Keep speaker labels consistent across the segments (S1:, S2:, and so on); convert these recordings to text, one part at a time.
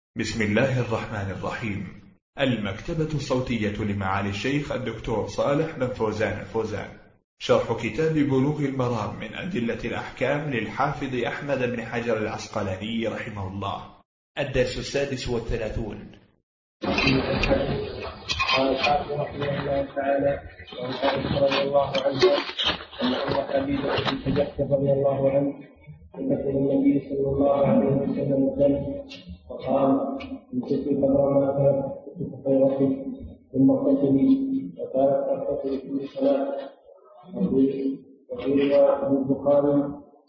S1: بسم الله الرحمن الرحيم. المكتبة الصوتية لمعالي الشيخ الدكتور صالح بن فوزان الفوزان، شرح كتاب بلوغ المرام من أدلة الأحكام للحافظ أحمد بن حجر العسقلاني رحمه الله. الدرس 36.
S2: قال الحافظ رحمه الله تعالى: وعن عائشة رضي الله عنها أن أم حبيبة بنت جحش رضي الله عنه ذكر النبي صلى الله عليه وسلم الدم فقال: إن كنت قدر ما كانت خيرتك ثم اغتسلي، وكانت تغتسل كل صلاة. وفي رواية البخاري: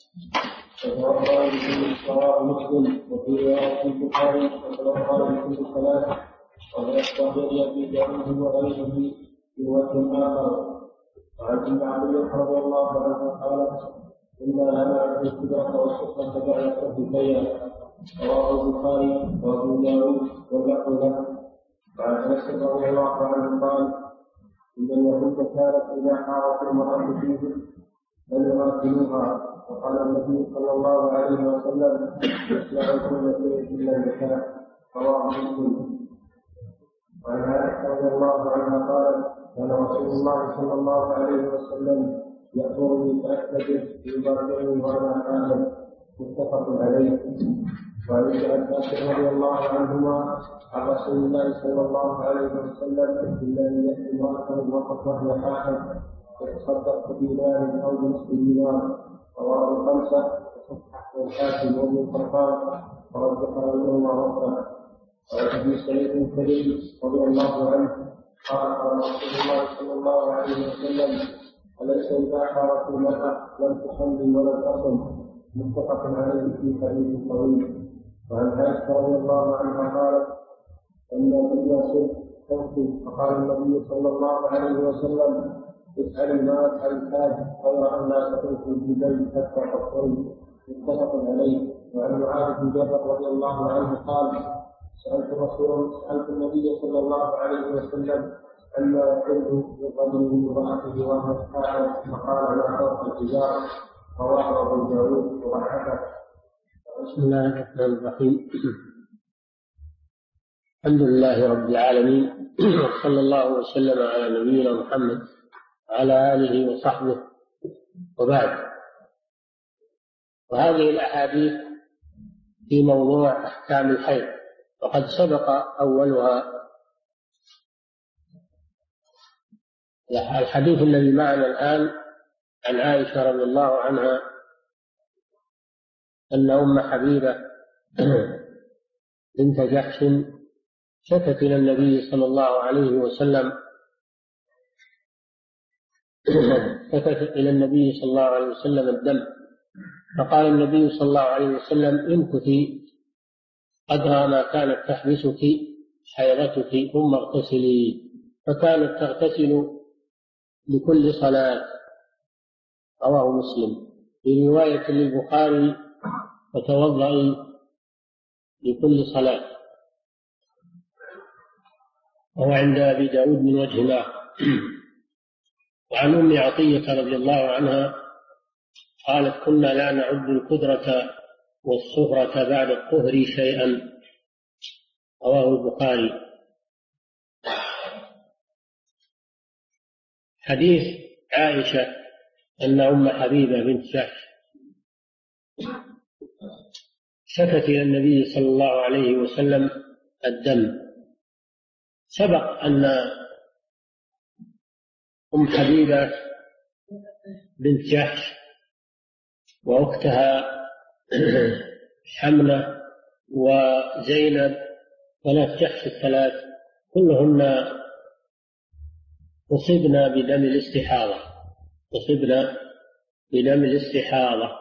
S2: وتوضأ لكل صلاة مسلم. وفي رواية البخاري: وتوضأ لكل صلاة. ويستطيع في جعله وغيره في وجه آخر. وعن ابن عباس رضي الله عنه قال: إنا لنعرف الكبرى والسفرة بعد التوبة. رواه البخاري وابو داود واللفظ له. وعن انس رضي الله عنه قال: ان اليهود كانت اذا حارت المراه فيهم لم يغسلوها، وقال النبي صلى الله عليه وسلم: يصنع كل شيء الا النساء. رواه مسلم. وعن عائشة رضي الله عنها قالت: كان رسول الله صلى الله عليه وسلم يأمرني فأستجب يبرئني وأنا حامل. متفق عليه. وعن ابن عباس رضي الله عنهما عن رسول الله صلى الله عليه وسلم: إلا أن يأتي امرأة وقد وهي حائض يتصدق بدينار أو بنصف دينار. رواه الخمسة وصححه الحاكم وابن حبان ورجح بينهما وفقا. وعن ابي سعيد الخدري رضي الله عنه قال: قال رسول الله صلى الله عليه وسلم: أليس إذا حارت المرأة لم تصلي ولم تصم؟ متفق عليه في حديث طويل. وعن عائشة رضي الله عنها قالت: أن النبي صلى فقال النبي صلى الله عليه وسلم: اسأل ما أسأل الحاج غير أن لا تطوفوا بالبيت حتى تطهروا. متفق عليه. وعن معاذ بن جبل رضي الله عنه قال: سألت النبي صلى الله عليه وسلم أما يكون بقدره امرأته وهو حائض، فقال: لا فوق الحجارة. رواه أبو داود وضحكه.
S3: بسم الله الرحمن الرحيم. الحمد لله رب العالمين، صلى الله وسلم على نبينا محمد وعلى آله وصحبه، وبعد. وهذه الأحاديث في موضوع أحكام الحيض، وقد سبق أولها. الحديث الذي معنا الآن عن عائشة رضي الله عنها أن أم حبيبة بنت جحش شكت إلى النبي صلى الله عليه وسلم الدم، فقال النبي صلى الله عليه وسلم: امكثي قدر ما كانت تحبسك حيضتك ثم اغتسلي. فكانت تغتسل لكل صلاة. رواه مسلم. في رواية للبخاري: وتوضئي لكل صلاة. وهو عند أبي داود من وجه آخر. وعن أم عطية رضي الله عنها قالت: كنا لا نعد القدرة والصغرة بعد الطهر شيئا. رواه البخاري. حديث عائشة أن أم حبيبة بنت جحش شكت إلى النبي صلى الله عليه وسلم الدم. سبق أن أم حبيبة بنت جحش وأختها حملة وزينب، ثلاث جحش الثلاث، كلهن أصبنا بدم الاستحاضة.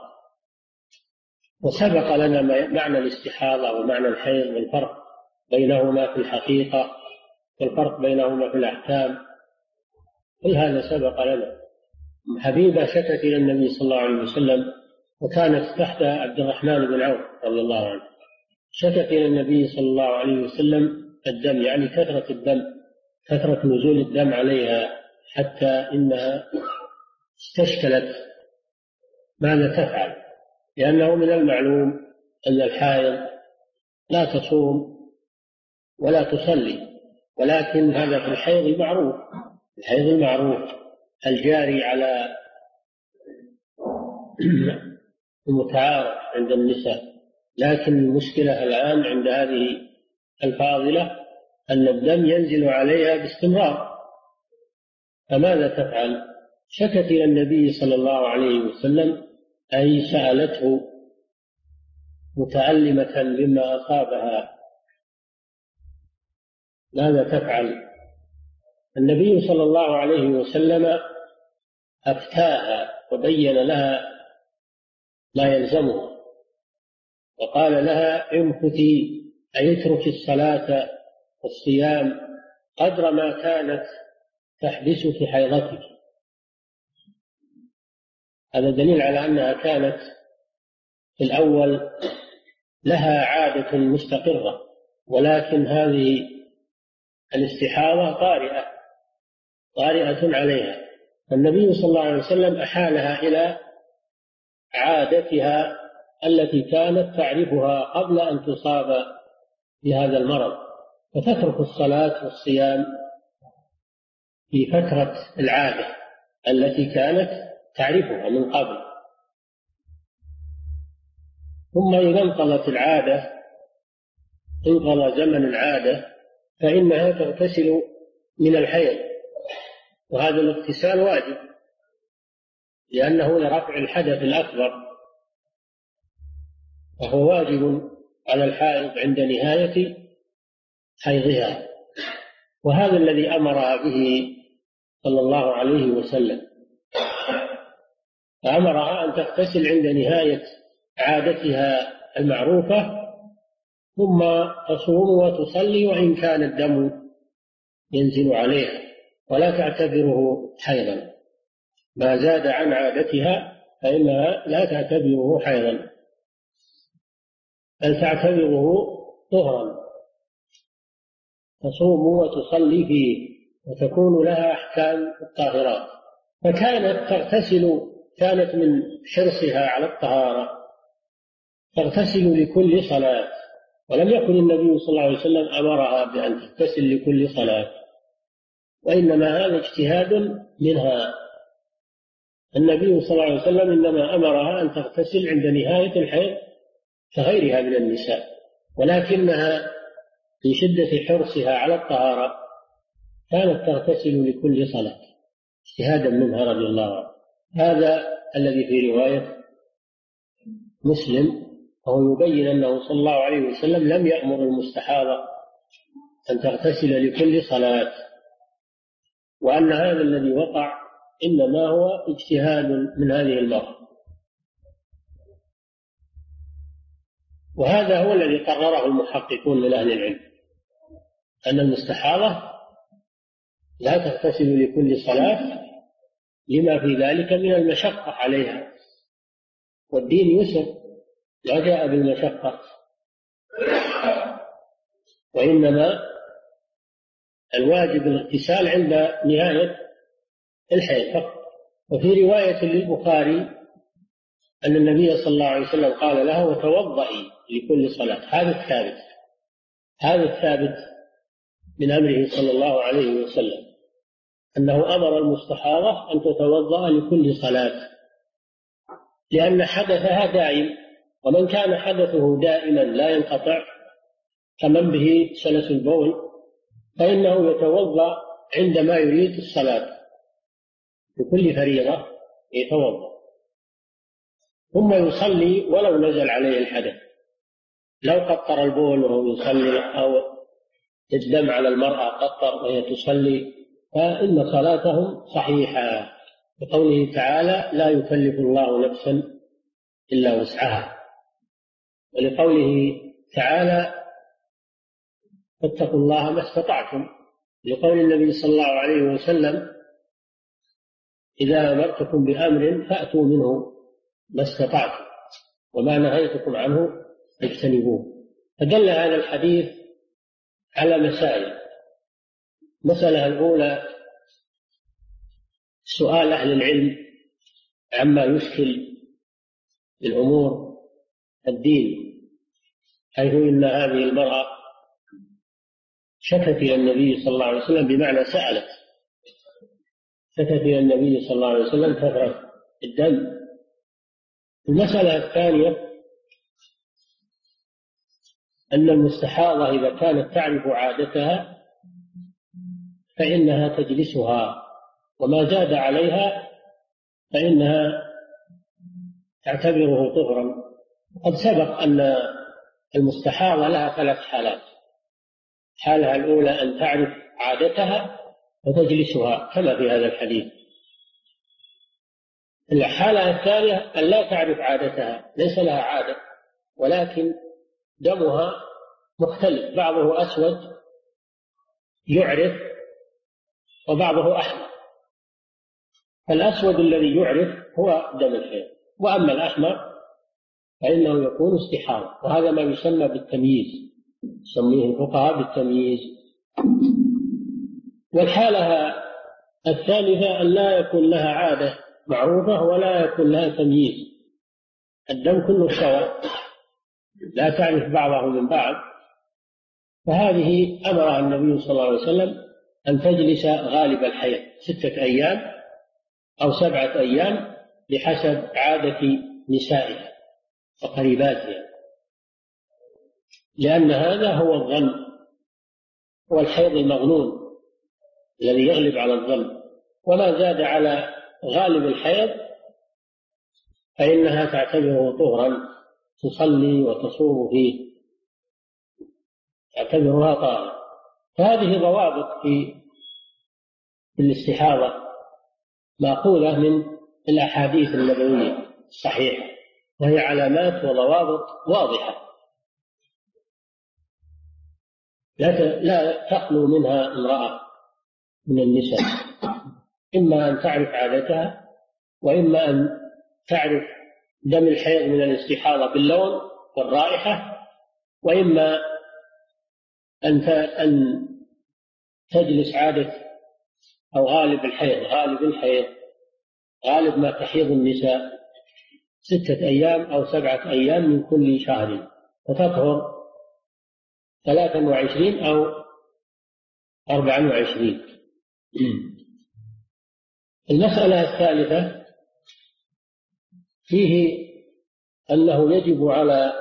S3: وسبق لنا معنى الاستحاضة ومعنى الحيض والفرق بينهما في الحقيقة والفرق بينهما في الأحكام، كل هذا سبق لنا. حبيبة شكت إلى النبي صلى الله عليه وسلم، وكانت تحت عبد الرحمن بن عوف رضي الله عنه. شكت إلى النبي صلى الله عليه وسلم الدم، يعني كثرة الدم، كثرة نزول الدم عليها، حتى إنها استشكلت ماذا تفعل، لأنه من المعلوم أن الحائض لا تصوم ولا تصلي. ولكن هذا في الحيض معروف، الحيض المعروف الجاري على المتعارف عند النساء. لكن المشكلة الآن عند هذه الفاضلة أن الدم ينزل عليها باستمرار، فماذا تفعل؟ شكت إلى النبي صلى الله عليه وسلم، أي سألته متعلمة بما أصابها، ماذا تفعل؟ النبي صلى الله عليه وسلم أفتاها وبين لها ما يلزمها، وقال لها امكثي، أي اترك الصلاة والصيام قدر ما كانت تحبسك حيضتك. هذا دليل على أنها كانت في الأول لها عادة مستقرة، ولكن هذه الاستحاضة طارئة عليها. النبي صلى الله عليه وسلم أحالها إلى عادتها التي كانت تعرفها قبل أن تصاب بهذا المرض، فتترك الصلاة والصيام في فترة العادة التي كانت تعرفها من قبل. ثم إذا انقضت العادة، انقضى زمن العادة، فإنها تغتسل من الحيض، وهذا الاغتسال واجب لأنه لرفع الحدث الأكبر، وهو واجب على الحائض عند نهاية حيضها، وهذا الذي أمرها به صلى الله عليه وسلم. فأمرها أن تغتسل عند نهاية عادتها المعروفة، ثم تصوم وتصلي وإن كان الدم ينزل عليها، ولا تعتبره حيضا. ما زاد عن عادتها فإنها لا تعتبره حيضا، بل تعتبره طهرا تصوم وتصلي فيه وتكون لها أحكام الطاهرات. فكانت تغتسل، كانت من حرصها على الطهارة تغتسل لكل صلاة، ولم يكن النبي صلى الله عليه وسلم أمرها بأن تغتسل لكل صلاة، وإنما هذا اجتهاد منها. النبي صلى الله عليه وسلم إنما أمرها أن تغتسل عند نهاية الحيض كغيرها من النساء، ولكنها في شدة حرصها على الطهارة كانت تغتسل لكل صلاة اجتهادا منها رضي الله عنها. هذا الذي في رواية مسلم، وهو يبين أنه صلى الله عليه وسلم لم يأمر المستحاضة أن تغتسل لكل صلاة، وأن هذا الذي وقع إنما هو اجتهاد من هذه المرأة. وهذا هو الذي قرره المحققون من أهل العلم، أن المستحاضة لا تغتسل لكل صلاة لما في ذلك من المشقة عليها، والدين يسر لا جاء بالمشقة، وإنما الواجب الاغتسال عند نهاية الحيض فقط. وفي رواية للبخاري أن النبي صلى الله عليه وسلم قال لها وتوضئي لكل صلاة. هذا الثابت من أمره صلى الله عليه وسلم، أنه أمر المستحاضة أن تتوضأ لكل صلاة، لأن حدثها دائم، ومن كان حدثه دائما لا ينقطع كمن به سلس البول فإنه يتوضأ عندما يريد الصلاة، لكل فريضة يتوضأ ثم يصلي ولو نزل عليه الحدث. لو قطر البول وهو يصلي أو الدم على المرأة قطر وهي تصلي فإن صلاتهم صحيحة، بقوله تعالى لا يكلف الله نفسا إلا وسعها، ولقوله تعالى فاتقوا الله ما استطعتم، لقول النبي صلى الله عليه وسلم إذا أمرتكم بأمر فأتوا منه ما استطعتم وما نهيتكم عنه اجتنبوه. فدل هذا الحديث على مسائل. المسألة الأولى سؤال أهل العلم عما يشكل الأمور الدين، حيث إن هذه المرأة شكت إلى النبي صلى الله عليه وسلم بمعنى سألت، شكت إلى النبي صلى الله عليه وسلم كثرة الدم. المسألة الثانية أن المستحاضة إذا كانت تعرف عادتها فإنها تجلسها، وما زاد عليها فإنها تعتبره طهرا. قد سبق أن المستحاضة لها 3 حالات: الحالة الأولى أن تعرف عادتها وتجلسها كما في هذا الحديث. الحالة الثانية أن لا تعرف عادتها، ليس لها عادة ولكن دمها مختلف، بعضه أسود يعرف وبعضه أحمر، فالأسود الذي يعرف هو دم الحيض، وأما الأحمر فإنه يكون استحاضة، وهذا ما يسمى بالتمييز، يسميه الفقهاء بالتمييز. والحالة الثالثة أن لا يكون لها عادة معروفة ولا يكون لها تمييز، الدم كله سواء لا تعرف بعضه من بعض، فهذه أمرها النبي صلى الله عليه وسلم أن تجلس غالب الحيض 6 أيام أو 7 أيام بحسب عادة نسائها وقريباتها، لأن هذا هو الظن، هو الحيض المظنون الذي يغلب على الظن، وما زاد على غالب الحيض فإنها تعتبره طهرا تصلي وتصوم فيه، تعتبرها طاهرة. فهذه ضوابط في الاستحاضة مأخوذة من الأحاديث النبوية الصحيحة، وهي علامات وضوابط واضحة لا تخلو منها امرأة من النساء، إما أن تعرف عادتها، وإما أن تعرف دم الحيض من الاستحاضة باللون والرائحة، وإما أن تجلس عادة أو غالب غالب ما تحيض النساء 6 أيام أو 7 أيام من كل شهر، فتطهر 23 أو 24. المسألة الثالثة فيه أنه يجب على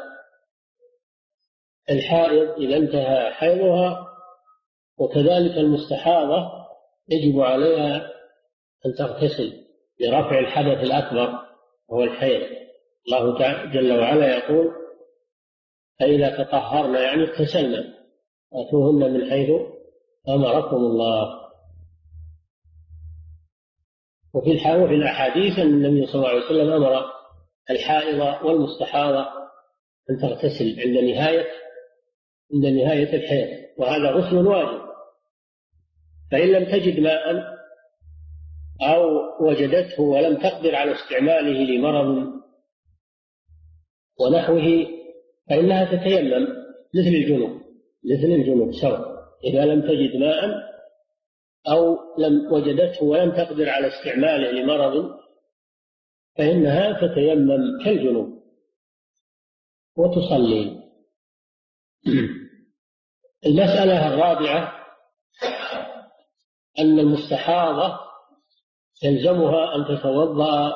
S3: الحائض إذا انتهى حيضها، وكذلك المستحاضة يجب عليها أن تغتسل لرفع الحدث الأكبر وهو الحيض. الله جل وعلا يقول: فإذا تطهرن يعني اغتسلن وأتوهن من حيث أمركم الله. وفي الأحاديث أن النبي صلى الله عليه وسلم أمر الحائض والمستحاضة أن تغتسل عند نهاية الحيض، وهذا غسل واجب. فإن لم تجد ماء أو وجدته ولم تقدر على استعماله لمرض ونحوه فإنها تتيمم مثل الجنوب سواء، إذا لم تجد ماء أو وجدته ولم تقدر على استعماله لمرض فإنها تتيمم كالجنوب وتصلي. المسألة الرابعة أن المستحاضة يلزمها أن تتوضأ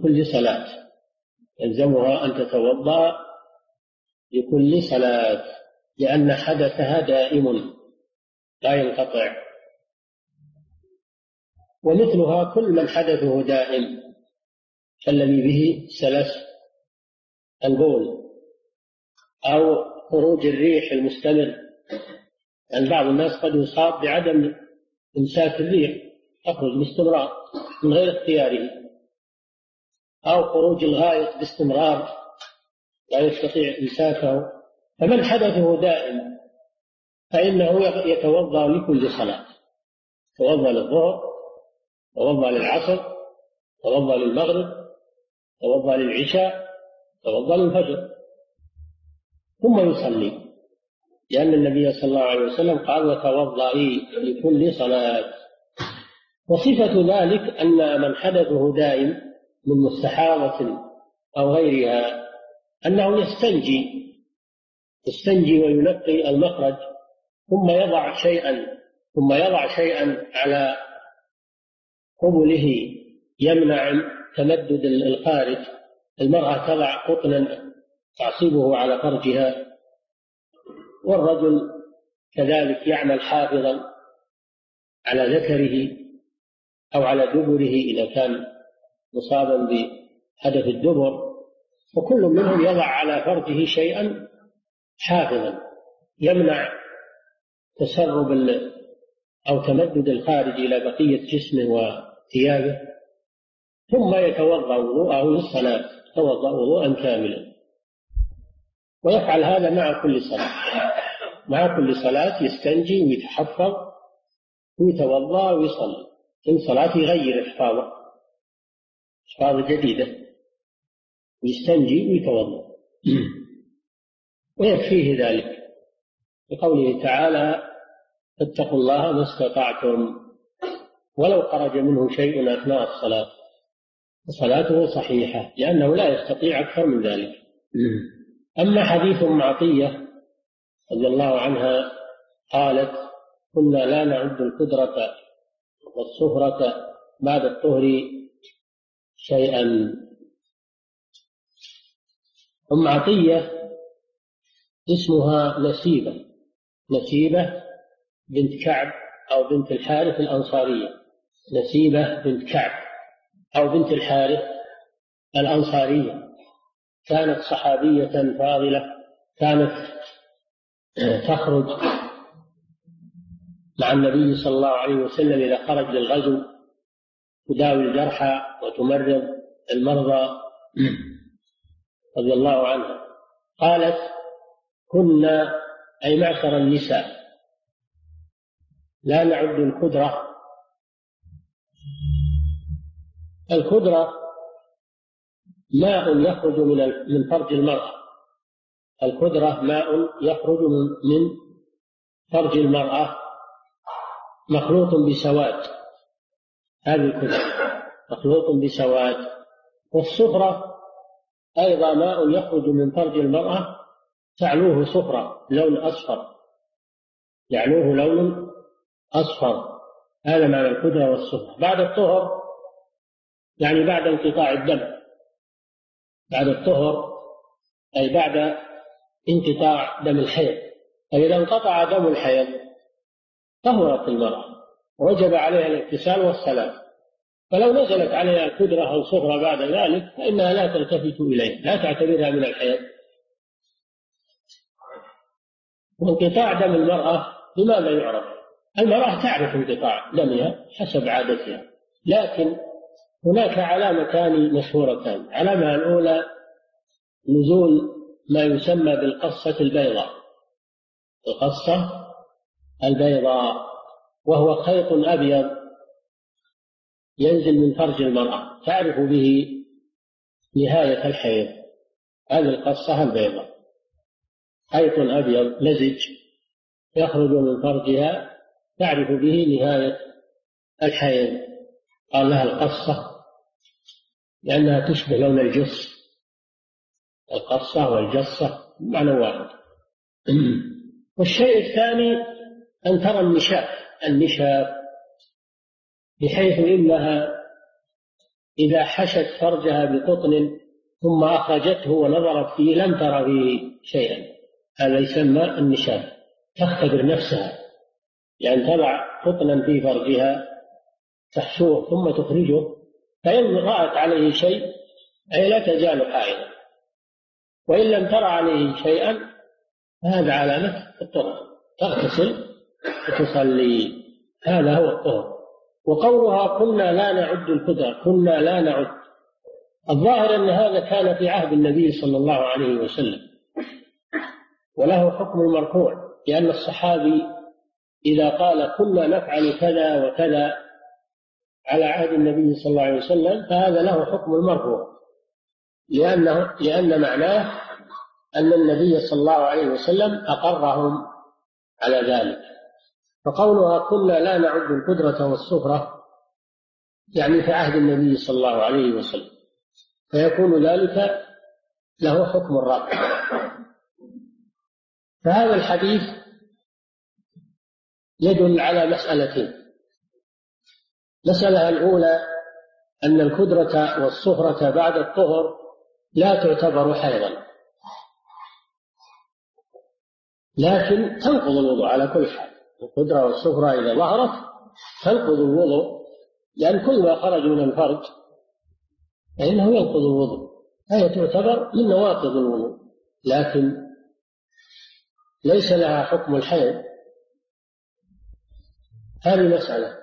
S3: لكل صلاة، لأن حدثها دائم لا ينقطع، ومثلها كل من حدثه دائم كالذي به سلس البول أو خروج الريح المستمر، يعني بعض الناس قد يصاب بعدم إمساك الريح تخرج باستمرار من غير اختياره، أو خروج الغائط باستمرار لا يستطيع إمساكه، فمن حدثه دائم فإنه يتوضأ لكل صلاة، يتوضأ للظهر، يتوضأ للعصر، يتوضأ للمغرب، يتوضأ للعشاء، يتوضأ للفجر، ثم يصلي، لأن النبي صلى الله عليه وسلم قال: وتوضئي لكل صلاة. وصفة ذلك أن من حدثه دائم من مستحاضة أو غيرها أنه يستنجي وينقي المخرج ثم يضع شيئا على قبله يمنع تمدد الخارج. المرأة تضع قطنا تعصبه على فرجها، والرجل كذلك يعمل حافظا على ذكره أو على دبره إذا كان مصابا بحدث الدبر، وكل منهم يضع على فرجه شيئا حافظا يمنع تسرب أو تمدد الخارج إلى بقية جسمه وثيابه، ثم يتوضأ وضوءه للصلاة، يتوضأ وضوءا كاملا. ويفعل هذا مع كل صلاة، مع كل صلاة يستنجي ويتحفظ ويتوضأ ويصلي، كل صلاة يغير إحفاظ جديدة، ويستنجي ويتوضأ ويكفيه ذلك بقوله تعالى: فاتقوا الله ما استطعتم، ولو خرج منه شيء أثناء الصلاة فصلاته صحيحة، لأنه لا يستطيع أكثر من ذلك. أما حديث أم عطية رضي الله عنها قالت: كنا لا نعد القدرة والصفرة بعد الطهر شيئا. أم عطية اسمها نسيبة بنت كعب أو بنت الحارث الأنصارية، نسيبة بنت كعب أو بنت الحارث الأنصارية، كانت صحابية فاضلة، كانت تخرج مع النبي صلى الله عليه وسلم إذا خرج للغزو، تداوي الجرحى وتمرض المرضى رضي الله عنها. قالت: كنا أي معشر النساء لا نعد القدرة ماء يخرج من فرج المرأة. القدرة ماء يخرج من فرج المرأة مخلوط بسواد، هذه القدرة مخلوط بسواد. والصفرة أيضا ماء يخرج من فرج المرأة تعلوه صفرة لون أصفر، يعلوه لون أصفر، هذا معنى القدرة والصفرة. بعد الطهر يعني بعد انقطاع الدم، بعد الطهر أي بعد انقطاع دم الحيض. فإذا انقطع دم الحيض طهرت المرأة وجب عليها الاغتسال والصلاة، فلو نزلت عليها القدرة أو صفرة بعد ذلك فإنها لا تلتفت إليه، لا تعتبرها من الحيض. وانقطاع دم المرأة بماذا يعرف؟ المرأة تعرف انقطاع دمها حسب عادتها، لكن هناك علامتان مشهورتان. العلامة الأولى نزول ما يسمى بالقصة البيضاء، القصة البيضاء، وهو خيط أبيض ينزل من فرج المرأة تعرف به نهاية الحيض، هذه القصة البيضاء، خيط أبيض لزج يخرج من فرجها تعرف به نهاية الحيض، قال لها القصة لأنها تشبه لون الجص، القصة والجصة معنى واحد. والشيء الثاني أن ترى النشاف بحيث إنها إذا حشت فرجها بقطن ثم أخرجته ونظرت فيه لم ترى فيه شيئا، هذا يسمى النشاف، تختبر نفسها، يعني تضع قطنا في فرجها تحشوه ثم تخرجه، فإن رأت عليه شيء أي لا تزال حائضا، وإن لم ترى عليه شيئا هذا علامة الطهر، تغتسل وتصلي، هذا هو الطهر. وقولها كنا لا نعد القدرة، كنا لا نعد، الظاهر أن هذا كان في عهد النبي صلى الله عليه وسلم، وله حكم المرفوع، لأن الصحابي إذا قال كنا نفعل كذا وكذا على عهد النبي صلى الله عليه وسلم فهذا له حكم المرفوع، لأن معناه أن النبي صلى الله عليه وسلم أقرهم على ذلك. فقولها كنا لا نعد القدرة والصفرة يعني في عهد النبي صلى الله عليه وسلم، فيكون ذلك له حكم الرفع. فهذا الحديث يدل على مسألتين. المسألة الأولى أن الكدرة والصفرة بعد الطهر لا تعتبر حيضا، لكن تنقض الوضوء على كل حال. الكدرة والصفرة إذا ظهرت تنقض الوضوء، لأن كل ما خرج من الفرج فإنه ينقض الوضوء، هي تعتبر من نواقض الوضوء، لكن ليس لها حكم الحيض. هذه مسألة.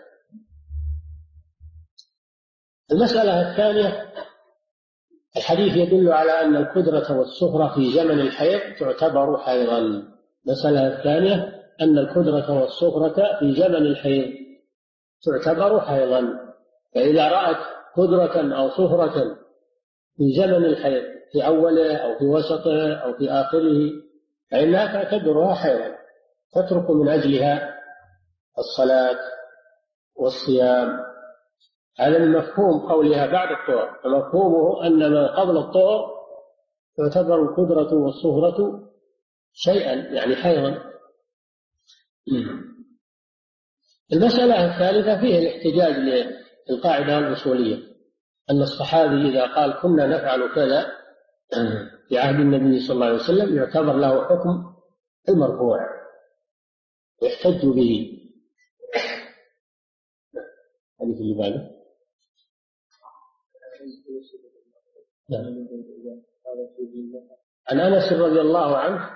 S3: المسألة الثانية، الحديث يدل على أن الكدرة والصفرة في زمن الحيض تعتبر حيضا. المسألة الثانية أن الكدرة والصفرة في زمن الحيض تعتبر حيضا، فإذا رأت كدرة أو صفرة في زمن الحيض في أوله أو في وسطه أو في آخره فإنها تعتبرها حيضا، تترك من أجلها الصلاة والصيام. هذا من مفهوم قولها بعد الطهر، فمفهومه أن ما قبل الطهر تعتبر الكدرة والصفرة شيئا، يعني حيضا. المسألة الثالثة فيه الاحتجاج للقاعدة الأصولية أن الصحابي إذا قال كنا نفعل كذا في عهد النبي صلى الله عليه وسلم يعتبر له حكم المرفوع يحتج به. الحديث اللي بعده عن أنس رضي الله عنه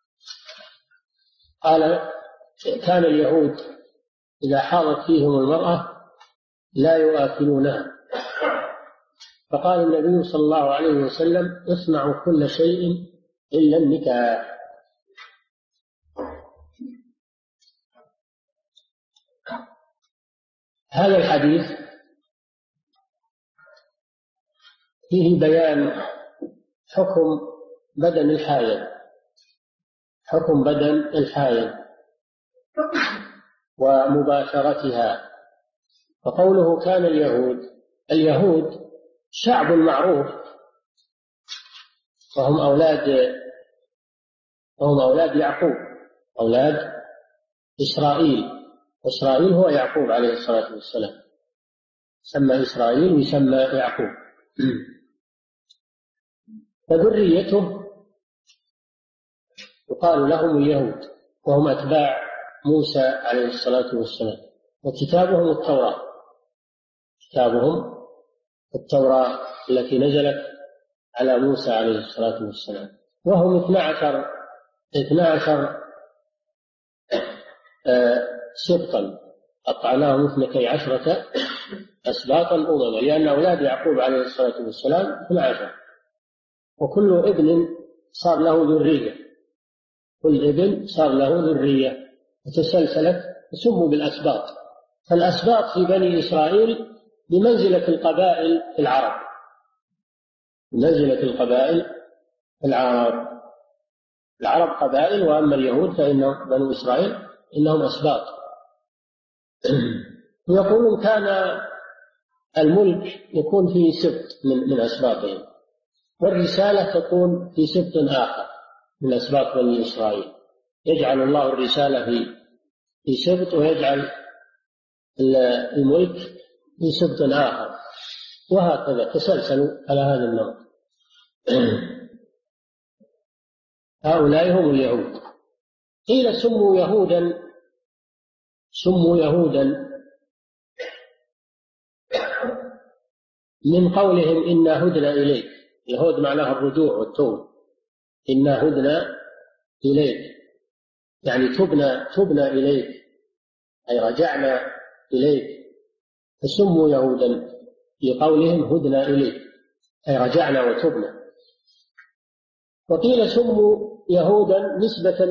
S3: قال كان اليهود إذا حاضت فيهم المرأة لا يؤكلونها، فقال النبي صلى الله عليه وسلم اصنعوا كل شيء إلا النكاح. هذا الحديث فيه بيان حكم بدن الحائض، حكم بدن الحائض ومباشرتها. فقوله كان اليهود شعب معروف، وهم أولاد يعقوب، أولاد إسرائيل. إسرائيل هو يعقوب عليه الصلاة والسلام، سمى إسرائيل ويسمى يعقوب. فذريته يقال لهم اليهود، وهم أتباع موسى عليه الصلاة والسلام، وكتابهم التوراة، كتابهم التوراة التي نزلت على موسى عليه الصلاة والسلام. وهم 12 سبطا، قطعناهم 12 أسباطا أمما، لأن أولاد يعقوب عليه الصلاة والسلام 12، وكل ابن صار له ذرية، كل ابن صار له ذرية وتسلسلت، سموا بالأسباط. فالأسباط في بني إسرائيل بمنزلة القبائل في العرب، بمنزلة القبائل في العرب قبائل، وأما اليهود فإنهم بنو إسرائيل إنهم أسباط. يقولون كان الملك يكون في سبط من أسباطهم، والرسالة تكون في سبط آخر من أسباط بني إسرائيل، يجعل الله الرسالة في سبط ويجعل الملك في سبط آخر، وهكذا تسلسلوا على هذا النمط. هؤلاء هم اليهود. قيل سموا يهودا من قولهم إنا هدنا إليك. يهود معناها الرجوع والتوب، إنا هدنا إليك يعني تبنا إليك، أي رجعنا إليك، فسموا يهودا لقولهم هدنا إليك أي رجعنا وتبنا. وقيل سموا يهودا نسبة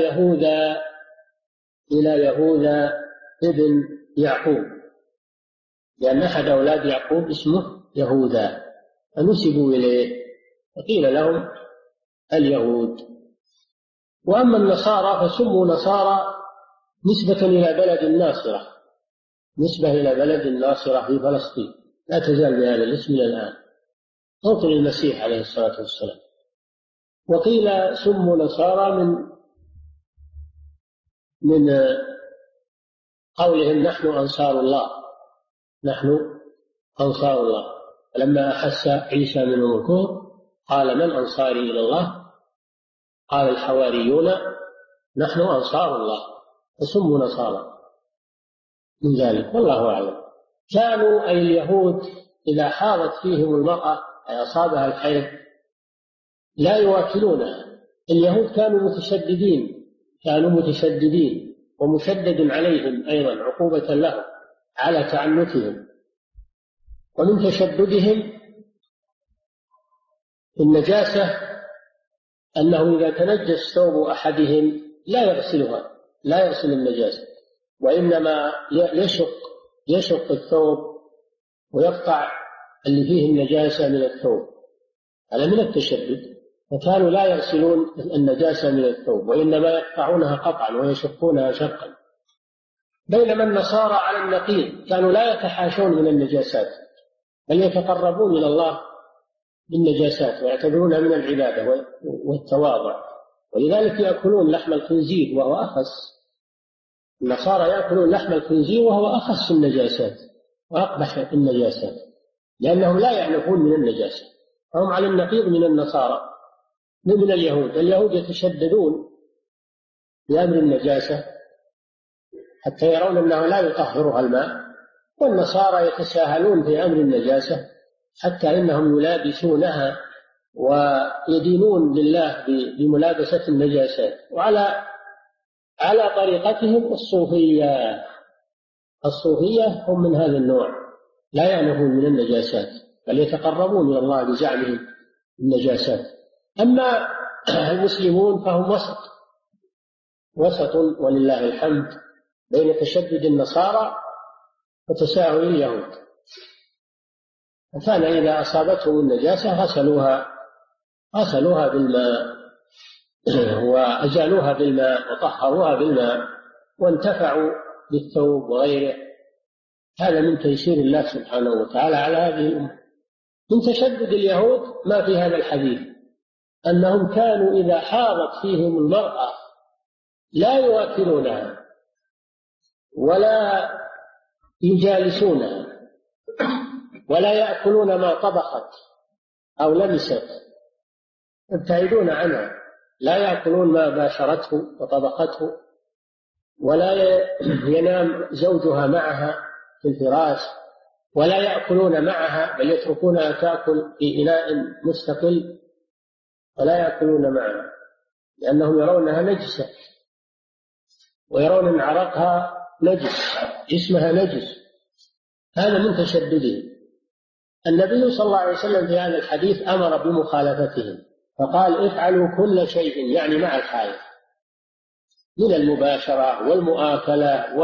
S3: إلى يهوذا ابن يعقوب، لأن أحد أولاد يعقوب اسمه يهوذا فنسبوا إليه وقيل لهم اليهود. وأما النصارى فسموا نصارى نسبة إلى بلد الناصرة، نسبة إلى بلد الناصرة في فلسطين، لا تزال بهذا الاسم إلى الآن، موطن المسيح عليه الصلاة والسلام. وقيل سموا نصارى من قولهم نحن أنصار الله، نحن أنصار الله. فلما أحس عيسى منهم الكفر قال من أنصاري إلى الله؟ قال الحواريون نحن أنصار الله، فسموا نصارى من ذلك، والله أعلم. كانوا أي اليهود إذا حاضت فيهم المرأة أي أصابها الحيض لا يواكلونها. اليهود كانوا متشددين ومشدد عليهم أيضا عقوبة لهم على تعنتهم. ومن تشددهم النجاسة أنه إذا تنجس ثوب أحدهم لا يغسل النجاسة، وإنما يشق الثوب ويقطع اللي فيه النجاسة من الثوب، هذا من التشدد. فكانوا لا يغسلون النجاسة من الثوب وإنما يقطعونها قطعا ويشقونها شقا. بينما النصارى على النقيض، كانوا لا يتحاشون من النجاسات بل يتقربون إلى الله بالنجاسات ويعتبرونها من العبادة والتواضع، ولذلك يأكلون لحم الخنزير وهو أخس. النصارى يأكلون لحم الخنزير وهو أخس النجاسات وأقبح النجاسات، لأنهم لا يعنفون من النجاسة، هم على النقيض من النصارى من اليهود يتشددون بأمر النجاسة حتى يرون أنه لا يطهرها الماء، والنصارى يتساهلون في أمر النجاسة حتى إنهم يلابسونها ويدينون بالله بملابسة النجاسات. على طريقتهم الصوفية هم من هذا النوع، لا يعنفون من النجاسات بل يتقربون إلى الله بزعمهم النجاسات. أما المسلمون فهم وسط ولله الحمد بين تشدد النصارى وتساهل اليهود. كان إذا أصابتهم النجاسة غسلوها بالماء وأزالوها بالماء وطهروها بالماء وانتفعوا بالثوب وغيره. هذا من تيسير الله سبحانه وتعالى على هذه الأمة. من تشدد اليهود ما في هذا الحديث أنهم كانوا إذا حاضت فيهم المرأة لا يواكلونها ولا يجالسونها ولا يأكلون ما طبخت أو لمست، يبتعدون عنها، لا يأكلون ما باشرته وطبخته، ولا ينام زوجها معها في الفراش، ولا يأكلون معها بل يتركونها تأكل في إناء مستقل ولا يأكلون معها، لأنهم يرونها نجسة ويرون أن عرقها نجس، جسمها نجس. هذا من تشدده. النبي صلى الله عليه وسلم في هذا الحديث أمر بمخالفتهم فقال افعلوا كل شيء، يعني مع الحائض، من المباشرة والمؤاكلة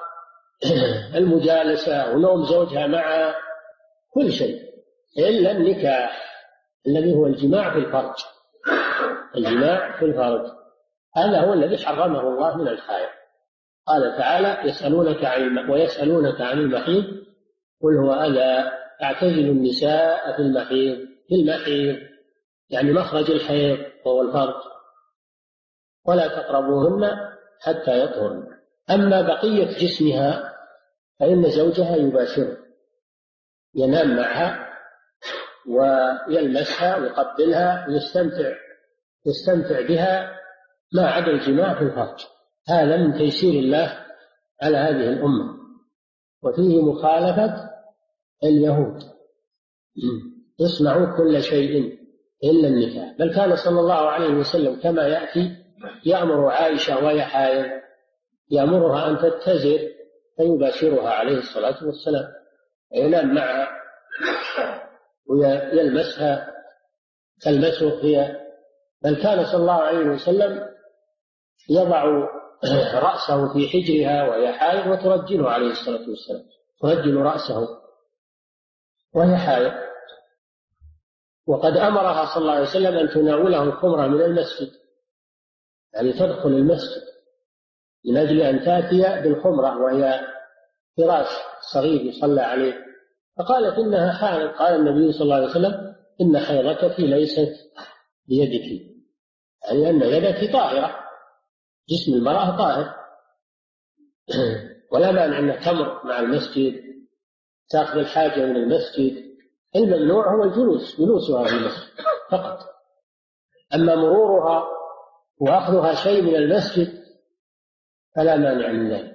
S3: والمجالسة ونوم زوجها معها، كل شيء إلا النكاح الذي هو الجماع في الفرج. الجماع في الفرج هذا هو الذي حرمه الله من الحائض. قال تعالى ويسألونك عن المحيض قل هو أذى فاعتزلوا النساء في المحيض يعني مخرج الحيض وهو الفرج، ولا تقربوهن حتى يطهرن. أما بقية جسمها فإن زوجها يباشرها، ينام معها ويلمسها ويقبلها ويستمتع بها ما عدا الجماع في الفرج. هذا من تيسير الله على هذه الأمة. وفيه مخالفة اليهود، يصنعوا كل شيء إلا النكاح. بل كان صلى الله عليه وسلم كما يأتي يأمر عائشة وهي حائض يأمرها أن تتزر فيباشرها عليه الصلاة والسلام، ينام معها ويلمسها تلمسه هي. بل كان صلى الله عليه وسلم يضع رأسه في حجرها وهي حائض وترجله عليه الصلاة والسلام، ترجل رأسه وهي حائض. وقد أمرها صلى الله عليه وسلم أن تناوله الخمرة من المسجد، يعني تدخل المسجد من أجل أن تأتي بالخمرة وهي فراش صغير يصلى عليه، فقالت إنها حائض. قال النبي صلى الله عليه وسلم إن حيضتك ليست بيدك، يعني أن يدك طاهرة، جسم المرأة طاهر. ولا مانع أنها تمر مع المسجد، تأخذ الحاجة من المسجد. الممنوع هو جلوسها في المسجد فقط. أما مرورها وأخذها شيء من المسجد فلا مانع من ذلك.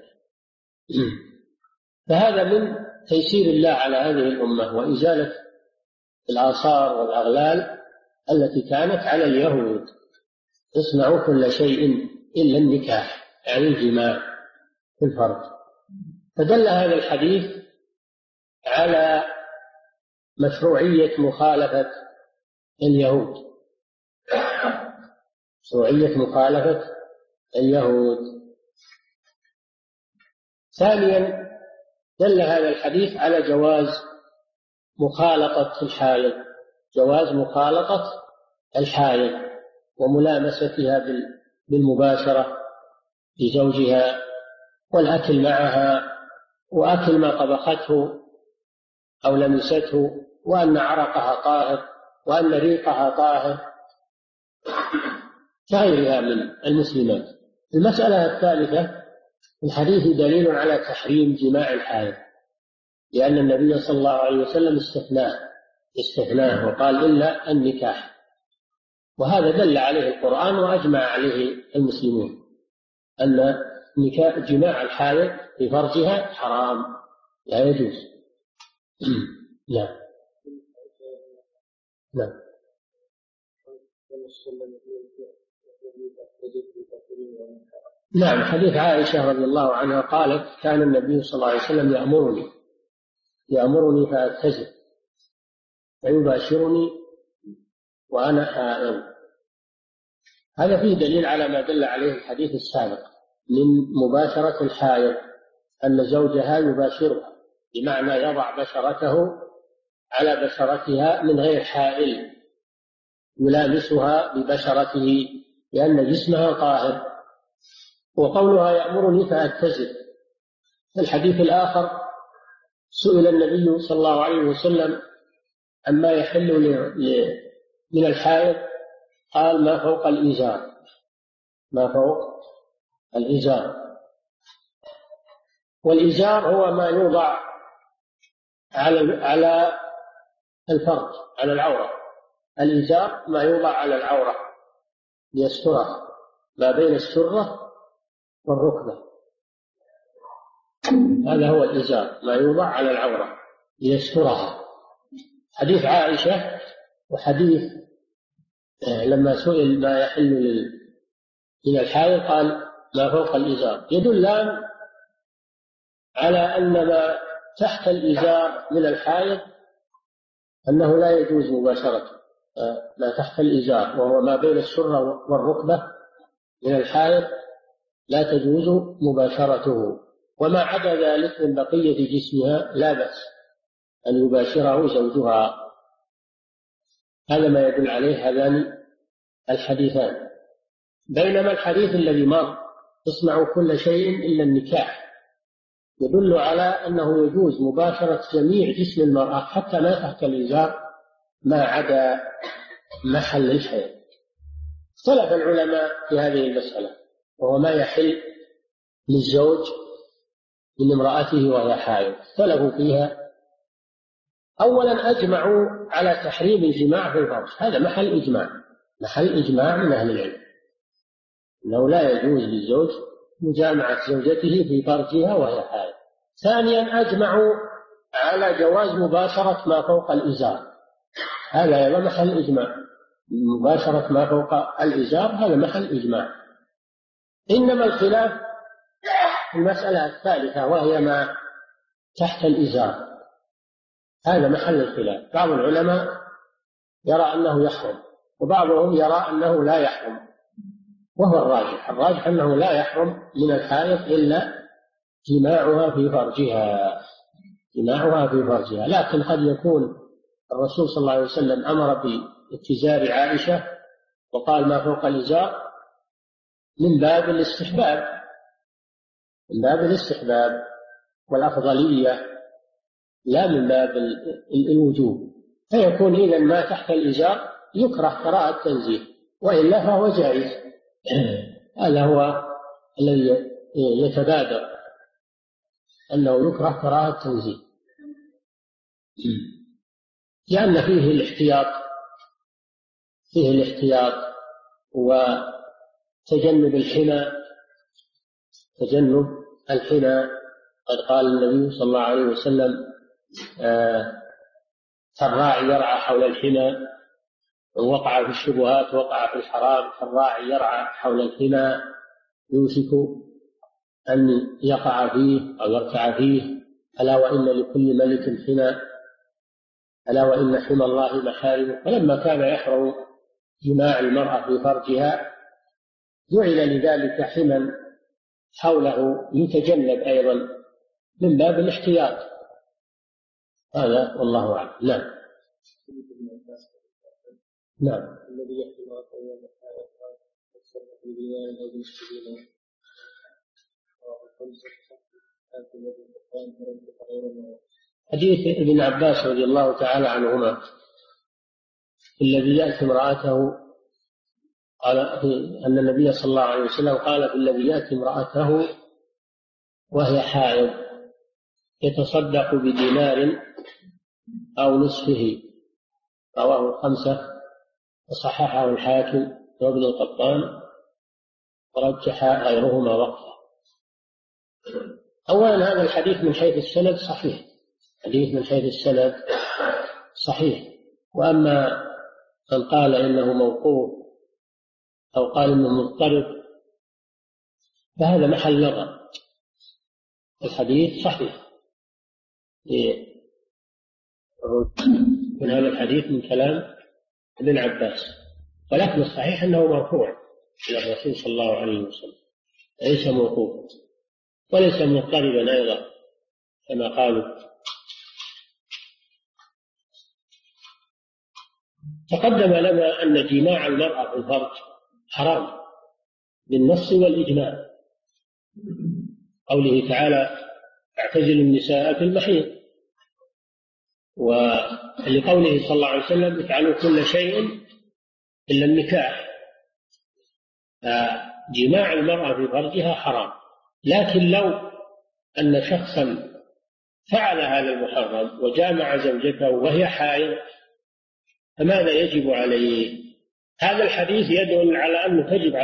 S3: فهذا من تيسير الله على هذه الأمة وإزالة الآثار والأغلال التي كانت على اليهود. اصنعوا كل شيء إلا النكاح، يعني الجماع في الفرج. فدل هذا الحديث على مشروعية مخالفة اليهود، مشروعية مخالفة اليهود. ثانيا دل هذا الحديث على جواز مخالطة الحائض، جواز مخالطة الحائض وملامستها بالمباشرة لزوجها والأكل معها وأكل ما طبخته أو لمسته، وأن عرقها طاهر وأن ريقها طاهر كغيرها من المسلمات. المسألة الثالثة: الحديث دليل على تحريم جماع الحائض، لأن النبي صلى الله عليه وسلم استثناه وقال إلا النكاح، وهذا دل عليه القرآن وأجمع عليه المسلمون أن جماع الحائض في فرجها حرام لا يجوز. نعم. نعم. نعم، حديث عائشة رضي الله عنها قالت: كان النبي صلى الله عليه وسلم يأمرني فأتزر ويباشرني وأنا حائض. هذا فيه دليل على ما دل عليه الحديث السابق من مباشرة الحائض، أن زوجها يباشرها، بمعنى يضع بشرته على بشرتها من غير حائل، يلامسها ببشرته لأن جسمها طاهر. وقولها يأمرني فأتزر. في الحديث الآخر سئل النبي صلى الله عليه وسلم عما يحل من الحائض، قال: ما فوق الإزار، ما فوق الإزار. والإزار هو ما يوضع على الفرج، على العورة. الإزار ما يوضع على العورة ليسترها، ما بين السرة والركبة، هذا هو الإزار، ما يوضع على العورة ليسترها. حديث عائشة وحديث لما سئل ما يحل من الحائض قال: ما فوق الإزار، يدلان على أن ما تحت الإزار من الحائض أنه لا يجوز مباشرته. ما تحت الإزار وهو ما بين السرة والركبة من الحائض لا تجوز مباشرته، وما عدا ذلك من بقية جسمها لا بأس أن يباشره زوجها. هذا ما يدل عليه هذان الحديثان. بينما الحديث الذي مر: اصنعوا كل شيء إلا النكاح، يدل على أنه يجوز مباشرة جميع جسم المرأة حتى ما تحت الإزار ما عدا محل الحيض. اختلف العلماء في هذه المسألة، وهو ما يحل للزوج من امرأته وهي حائض، اختلفوا فيها. أولا أجمعوا على تحريم الجماع في الفرج، هذا محل إجماع من أهل العلم، أنه لا يجوز للزوج مجامعة زوجته في فرجها وهي حائض. ثانيا أجمعوا على جواز مباشرة ما فوق الإزار، هذا أيضا محل إجماع، مباشرة ما فوق الإزار هذا محل إجماع. إنما الخلاف في المسألة الثالثة وهي ما تحت الإزار، هذا محل الخلاف. بعض العلماء يرى أنه يحرم، وبعضهم يرى أنه لا يحرم، وهو الراجح أنه لا يحرم من الحائض إلا جماعها في فرجها. لكن قد يكون الرسول صلى الله عليه وسلم أمر باتزار عائشة وقال ما فوق الإزار من باب الاستحباب والأفضلية، لا من باب الوجوب، فيكون إذن ما تحت الإزار يكره كراهة تنزيه، وإلا فهو جائز. هذا هو الذي يتبادر أنه يكره كراهة تنزيه، لأن فيه الاحتياط وتجنب الحمى. قد قال النبي صلى الله عليه وسلم: الراعي يرعى حول الحمى، ووقع في الشبهات وقع في الحرام. الراعي يرعى حول الحمى يوشك أن يقع فيه أو يرتع فيه. ألا وإن لكل ملك حمى، ألا وإن حمى الله محارمه. ولما كان يحرم جماع المرأة في فرجها جعل لذلك حمى حوله يتجنب أيضا من باب الاحتياط. هذا والله أعلم. نعم. نعم.
S2: الذي يحكم أقوى
S3: حديث ابن عباس رضي الله تعالى عنهما: الذي يأتي امرأته، قال أن النبي صلى الله عليه وسلم قال: في الذي يأتي امرأته وهي حائض يتصدق بدينار أو نصفه. رواه الخمسة وصححه الحاكم وابن القطان ورجح غيرهما وقفه. أولا هذا الحديث من حيث السند صحيح، حديث من حيث السند صحيح. وأما من قال إنه موقوف أو قال إنه مضطرب فهذا محل نظر. الحديث صحيح من هذا الحديث من كلام ابن عباس، ولكن الصحيح أنه مرفوع إلى الرسول صلى الله عليه وسلم، ليس موقوفا وليس مضطربا أيضا كما قالوا. تقدم لنا أن جماع المرأة في الفرج حرام بالنص والإجماع، قوله تعالى: اعتزلوا النساء في المحيض، ولقوله صلى الله عليه وسلم: افعلوا كل شيء إلا النكاح. فجماع المرأة في فرجها حرام، لكن لو أن شخصا فعل هذا المحرم وجامع زوجته وهي حائض فماذا يجب عليه؟ هذا الحديث يدل على أنه تجب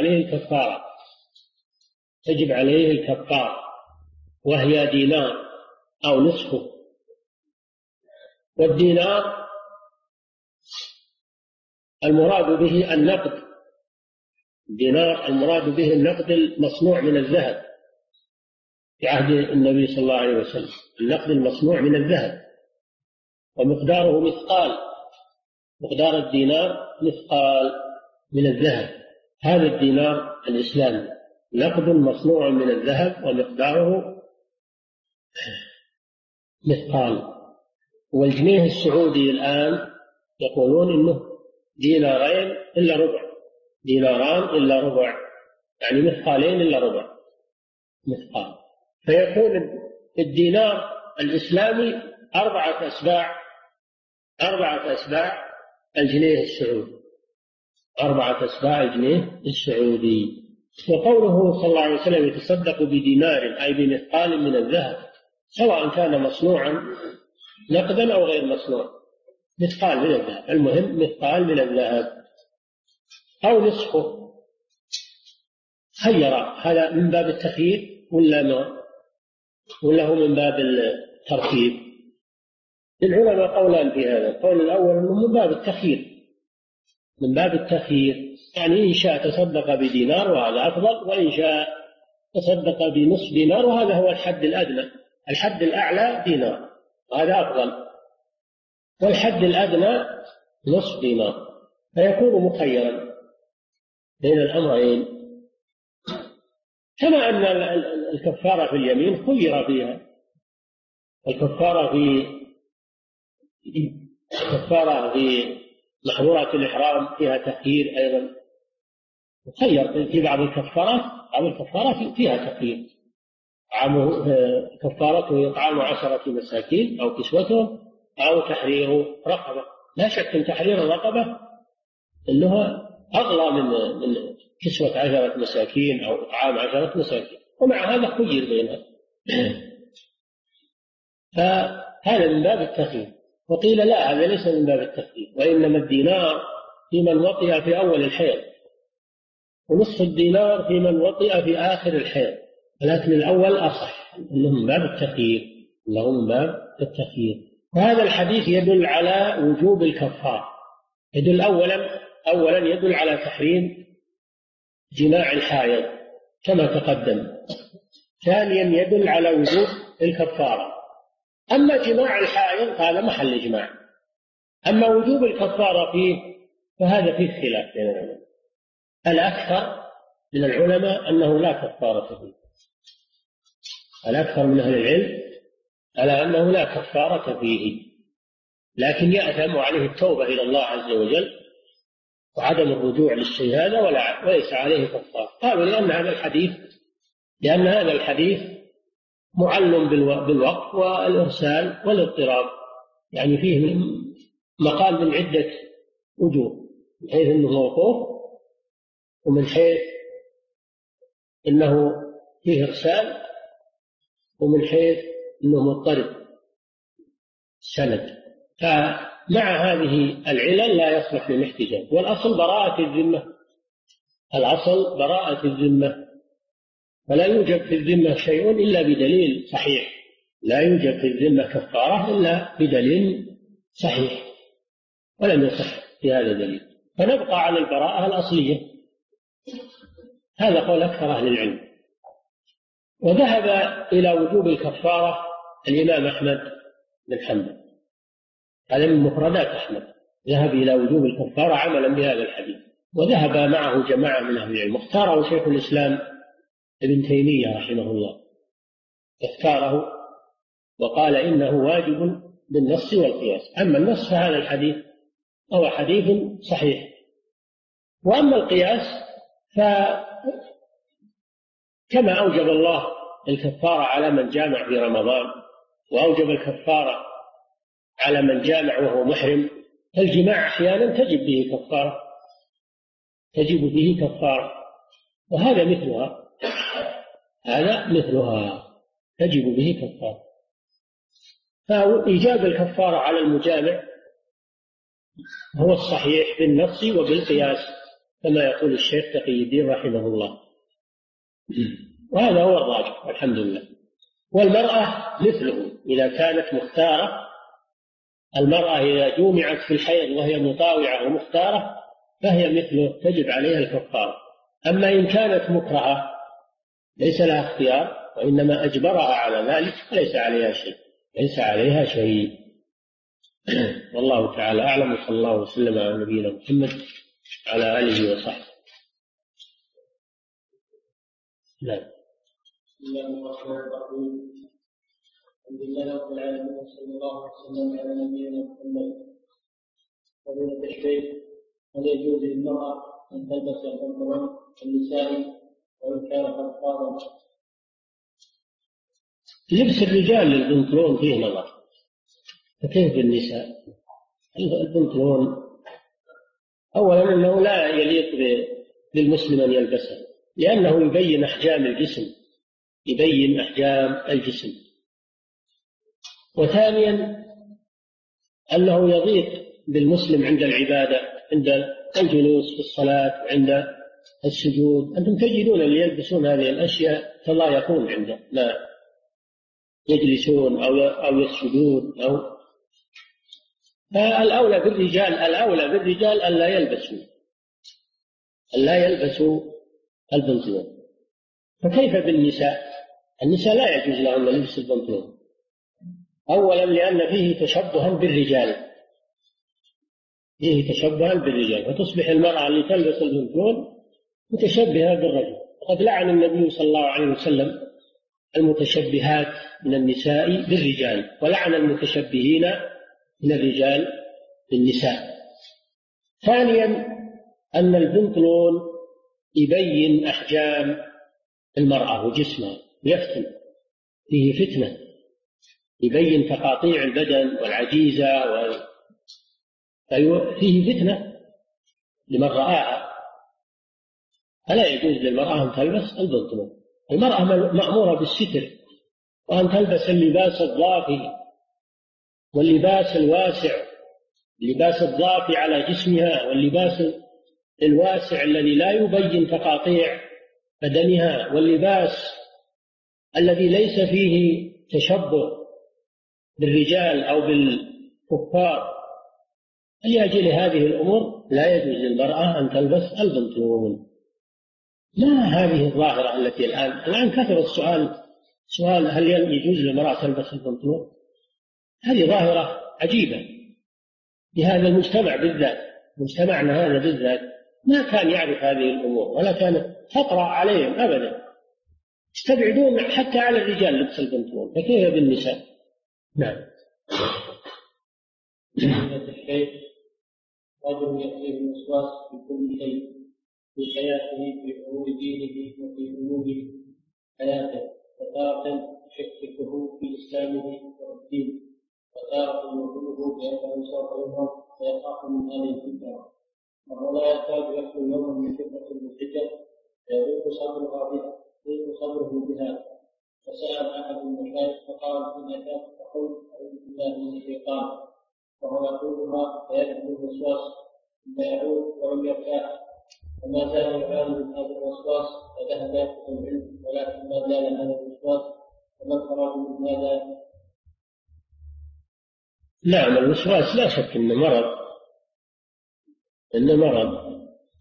S3: عليه الكفارة، وهي دينار أو نصفه. والدينار المراد به النقد، الدينار المراد به النقد المصنوع من الذهب في عهد النبي صلى الله عليه وسلم، النقد المصنوع من الذهب، ومقداره مثقال، مقدار الدينار مثقال من الذهب. هذا الدينار الإسلامي نقد مصنوع من الذهب ومقداره مثقال. والجنيه السعودي الآن يقولون إنه دينارين إلا ربع، ديناران إلا ربع، يعني مثقالين إلا ربع مثقال. فيكون الدينار الإسلامي 4 أسباع الجنيه السعودي، 4 أسباع الجنيه السعودي. وقوله صلى الله عليه وسلم: يتصدق بدينار، أي بمثقال من الذهب، سواء كان مصنوعا نقدا أو غير مصنوع، مثقال من الذهب، المهم مثقال من الذهب أو نصفه. خير، هذا من باب التخيير ولا هو من باب الترتيب؟ للعلماء قولان في هذا. القول الأول أنه من باب التخيير، يعني إن شاء تصدق بدينار وهذا أفضل، وإن شاء تصدق بنصف دينار وهذا هو الحد الأدنى. الحد الأعلى دينار وهذا أفضل، والحد الأدنى نصف دينار، فيكون مخيرا بين الأمرين. كما أن الكفارة في اليمين خير فيها، الكفارة في محظورات الإحرام فيها تخيير أيضا، مخير في بعض الكفارات فيها تخيير. كفارته إطعام 10 مساكين أو كسوتهم أو تحرير رقبة. لا شك أن تحرير الرقبة أنها أغلى من كسوة 10 مساكين أو إطعام 10 مساكين، ومع هذا خير بينها. فهذا من باب التخيير. وقيل لا، هذا ليس من باب التخيير، وإنما الدينار في من وطئ في أول الحيض، ونصف الدينار في من وطئ في آخر الحيض، ولكن الأول أصح، إنه من باب التخيير، إنه من باب التخيير. وهذا الحديث يدل على وجوب الكفارة، يدل أولا يدل على تحريم جماع الحائض كما تقدم. ثانيا يدل على وجوب الكفارة. أما جماع الحائض هذا محل إجماع، أما وجوب الكفارة فيه فهذا فيه خلاف بين العلماء. الأكثر من العلماء أنه لا كفارة فيه، الأكثر من أهل العلم على أنه لا كفارة فيه، لكن يأثم عليه التوبة إلى الله عز وجل وعدم الرجوع للشيء هذا وليس عليه كفارة. قالوا لأن هذا الحديث معلم بالوقف والإرسال والاضطراب، يعني فيه مقال من عدة وجوه، من حيث أنه موقوف، ومن حيث أنه فيه إرسال، ومن حيث أنه مضطرب سند. فمع هذه العلل لا يصلح للاحتجاج. والأصل براءة الذمة، الأصل براءة الذمة، فلا يوجد في الذمة شيء إلا بدليل صحيح، لا يوجد في الذمة كفارة إلا بدليل صحيح، ولم يصح في هذا دليل، فنبقى على البراءة الأصلية. هذا قول أكثر أهل العلم. وذهب إلى وجوب الكفارة الإمام أحمد بن حنبل، هذا من مفردات أحمد، ذهب إلى وجوب الكفارة عملا بهذا الحديث. وذهب معه جماعة من أهل العلم، اختاره شيخ الإسلام ابن تيمية رحمه الله، اختاره وقال إنه واجب بالنص والقياس. أما النص فهذا الحديث هو حديث صحيح، وأما القياس فكما أوجب الله الكفارة على من جامع في رمضان، وأوجب الكفارة على من جامع وهو محرم، الجماع أحيانا تجب به كفارة، وهذا مثلها، هذا مثلها تجب به كفارة. فإيجاب الكفارة على المجامع هو الصحيح بالنص وبالقياس كما يقول الشيخ تقي الدين رحمه الله، وهذا هو الراجح والحمد لله. والمرأة مثله إذا كانت مختارة، المرأة إذا جومعت في الحيض وهي مطاوعة ومختارة فهي مثله تجب عليها الكفارة. أما إن كانت مكرهة ليس لها اختيار وإنما أجبرها على ذلك ليس عليها شيء. والله تعالى أعلم، وصلى الله وسلم على نبينا محمد على آله وصحبه. نعم.
S2: بسم الله الرحمن الرحيم. الحمد لله رب العالمين، وصلى الله وسلم على نبينا محمد. فضيلة الشيخ، هل يجوز للمرأة أن تلبس البنطلون النسائي وإن كان قد فاض؟
S3: لبس الرجال للبنطلون فيه نظر، فكيف بالنساء؟ البنطلون أولا أنه لا يليق بالمسلم أن يلبسه، لأنه يبين أحجام الجسم، وثانيا أنه يضيق بالمسلم عند العبادة، عند الجلوس في الصلاة، عند السجود. أنتم تجدون اللي يلبسون هذه الأشياء تضايقون عنده، لا يجلسون أو يسجدون فالأولى بالرجال ألا يلبسوا البنطلون. فكيف بالنساء؟ النساء لا يجوز لهن لبس البنطلون، أولا لأن فيه تشبها بالرجال، فتصبح المرأة اللي تلبس البنطلون متشبهة بالرجل. وقد لعن النبي صلى الله عليه وسلم المتشبهات من النساء بالرجال، ولعن المتشبهين من الرجال بالنساء. ثانيا أن البنطلون يبين أحجام المرأة وجسمها ويفتن، فيه فتنة، يبين تقاطيع البدن والعجيزة فيه فتنة لمن رآها. فلا يجوز للمرأة أن تلبس البنطلون. المرأة مأمورة بالستر، وأن تلبس اللباس الضافي واللباس الواسع، اللباس الضافي على جسمها، واللباس الواسع الذي لا يبين تقاطيع بدنها، واللباس الذي ليس فيه تشبه بالرجال أو بالكفار. لأجل هذه الأمور لا يجوز للمرأة أن تلبس البنطلون. ما هذه الظاهرة التي الآن كثر سؤال هل يجوز للمرأة تلبس البنطلون؟ هذه ظاهرة عجيبة بهذا المجتمع بالذات. مجتمعنا هذا بالذات ما كان يعرف هذه الأمور ولا كانت تطرأ عليهم أبدا، يستبعدون حتى على الرجال لبس البنطلون، فكيف بالنساء؟ نعم.
S2: رجل يأتيه الوسواس في كل شيء في حياته، في أمور دينه وفي أمور حياته، فتارة يشككه في إسلامه والدين، وتارة يظنه بأنه سوف يمرض فيخاف من هذه الفتنة، وهو لا يكاد يخلو يوما من فتنة المحجة فيضيق صدره بها. فسأل أحد المشايخ فقال إن كانت تقول أعوذ بالله من الشيطان، وهو يقولها فيذهب الوسواس ثم يعود ولم يرتاح، وما زال يعاني من هذا الوسواس فذهب يأخذ العلم، ولكن ما زال هذا الوسواس، فما الخراج من هذا؟
S3: نعم، الوسواس لا شك إنه مرض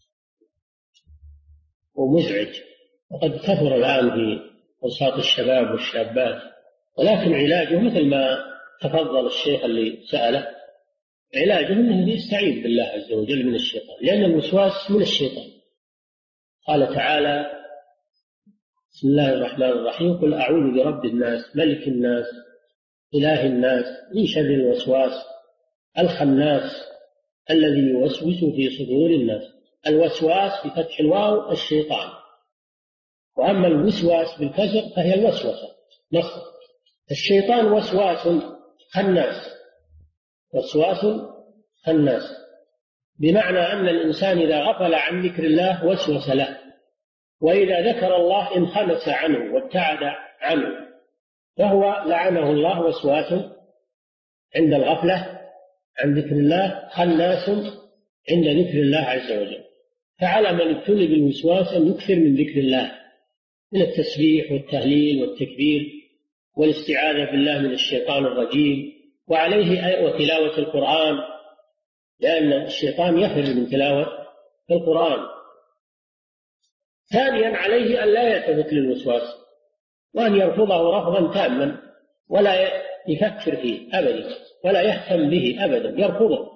S3: ومزعج، وقد كثر الآن في أوساط الشباب والشابات، ولكن علاجه مثل ما تفضل الشيخ اللي سأله، علاجه أنه يستعيذ بالله عز وجل من الشيطان، لأن الوسواس من الشيطان. قال تعالى: بسم الله الرحمن الرحيم: قل أعوذ برب الناس ملك الناس إله الناس من شر الوسواس الخناس الذي يوسوس في صدور الناس. الوسواس بفتح الواو الشيطان، وأما الوسواس بالكسر فهي الوسوسة مصدر. الشيطان وسواس خناس، وسواس خناس بمعنى أن الإنسان إذا غفل عن ذكر الله وسوس له، وإذا ذكر الله انخنس عنه وابتعد عنه، فهو لعنه الله وسواس عند الغفلة عن ذكر الله، خناس عند ذكر الله عز وجل. فعلى من ابتلي بالوسواس أن يكثر من ذكر الله، من التسبيح والتهليل والتكبير والاستعاذة بالله من الشيطان الرجيم، وعليه وتلاوة القرآن، لأن الشيطان يفر من تلاوة القرآن. ثانيا عليه أن لا يلتفت للوسواس، وأن يرفضه رفضا تاما، ولا يفكر فيه أبدا ولا يهتم به أبدا، يرفضه،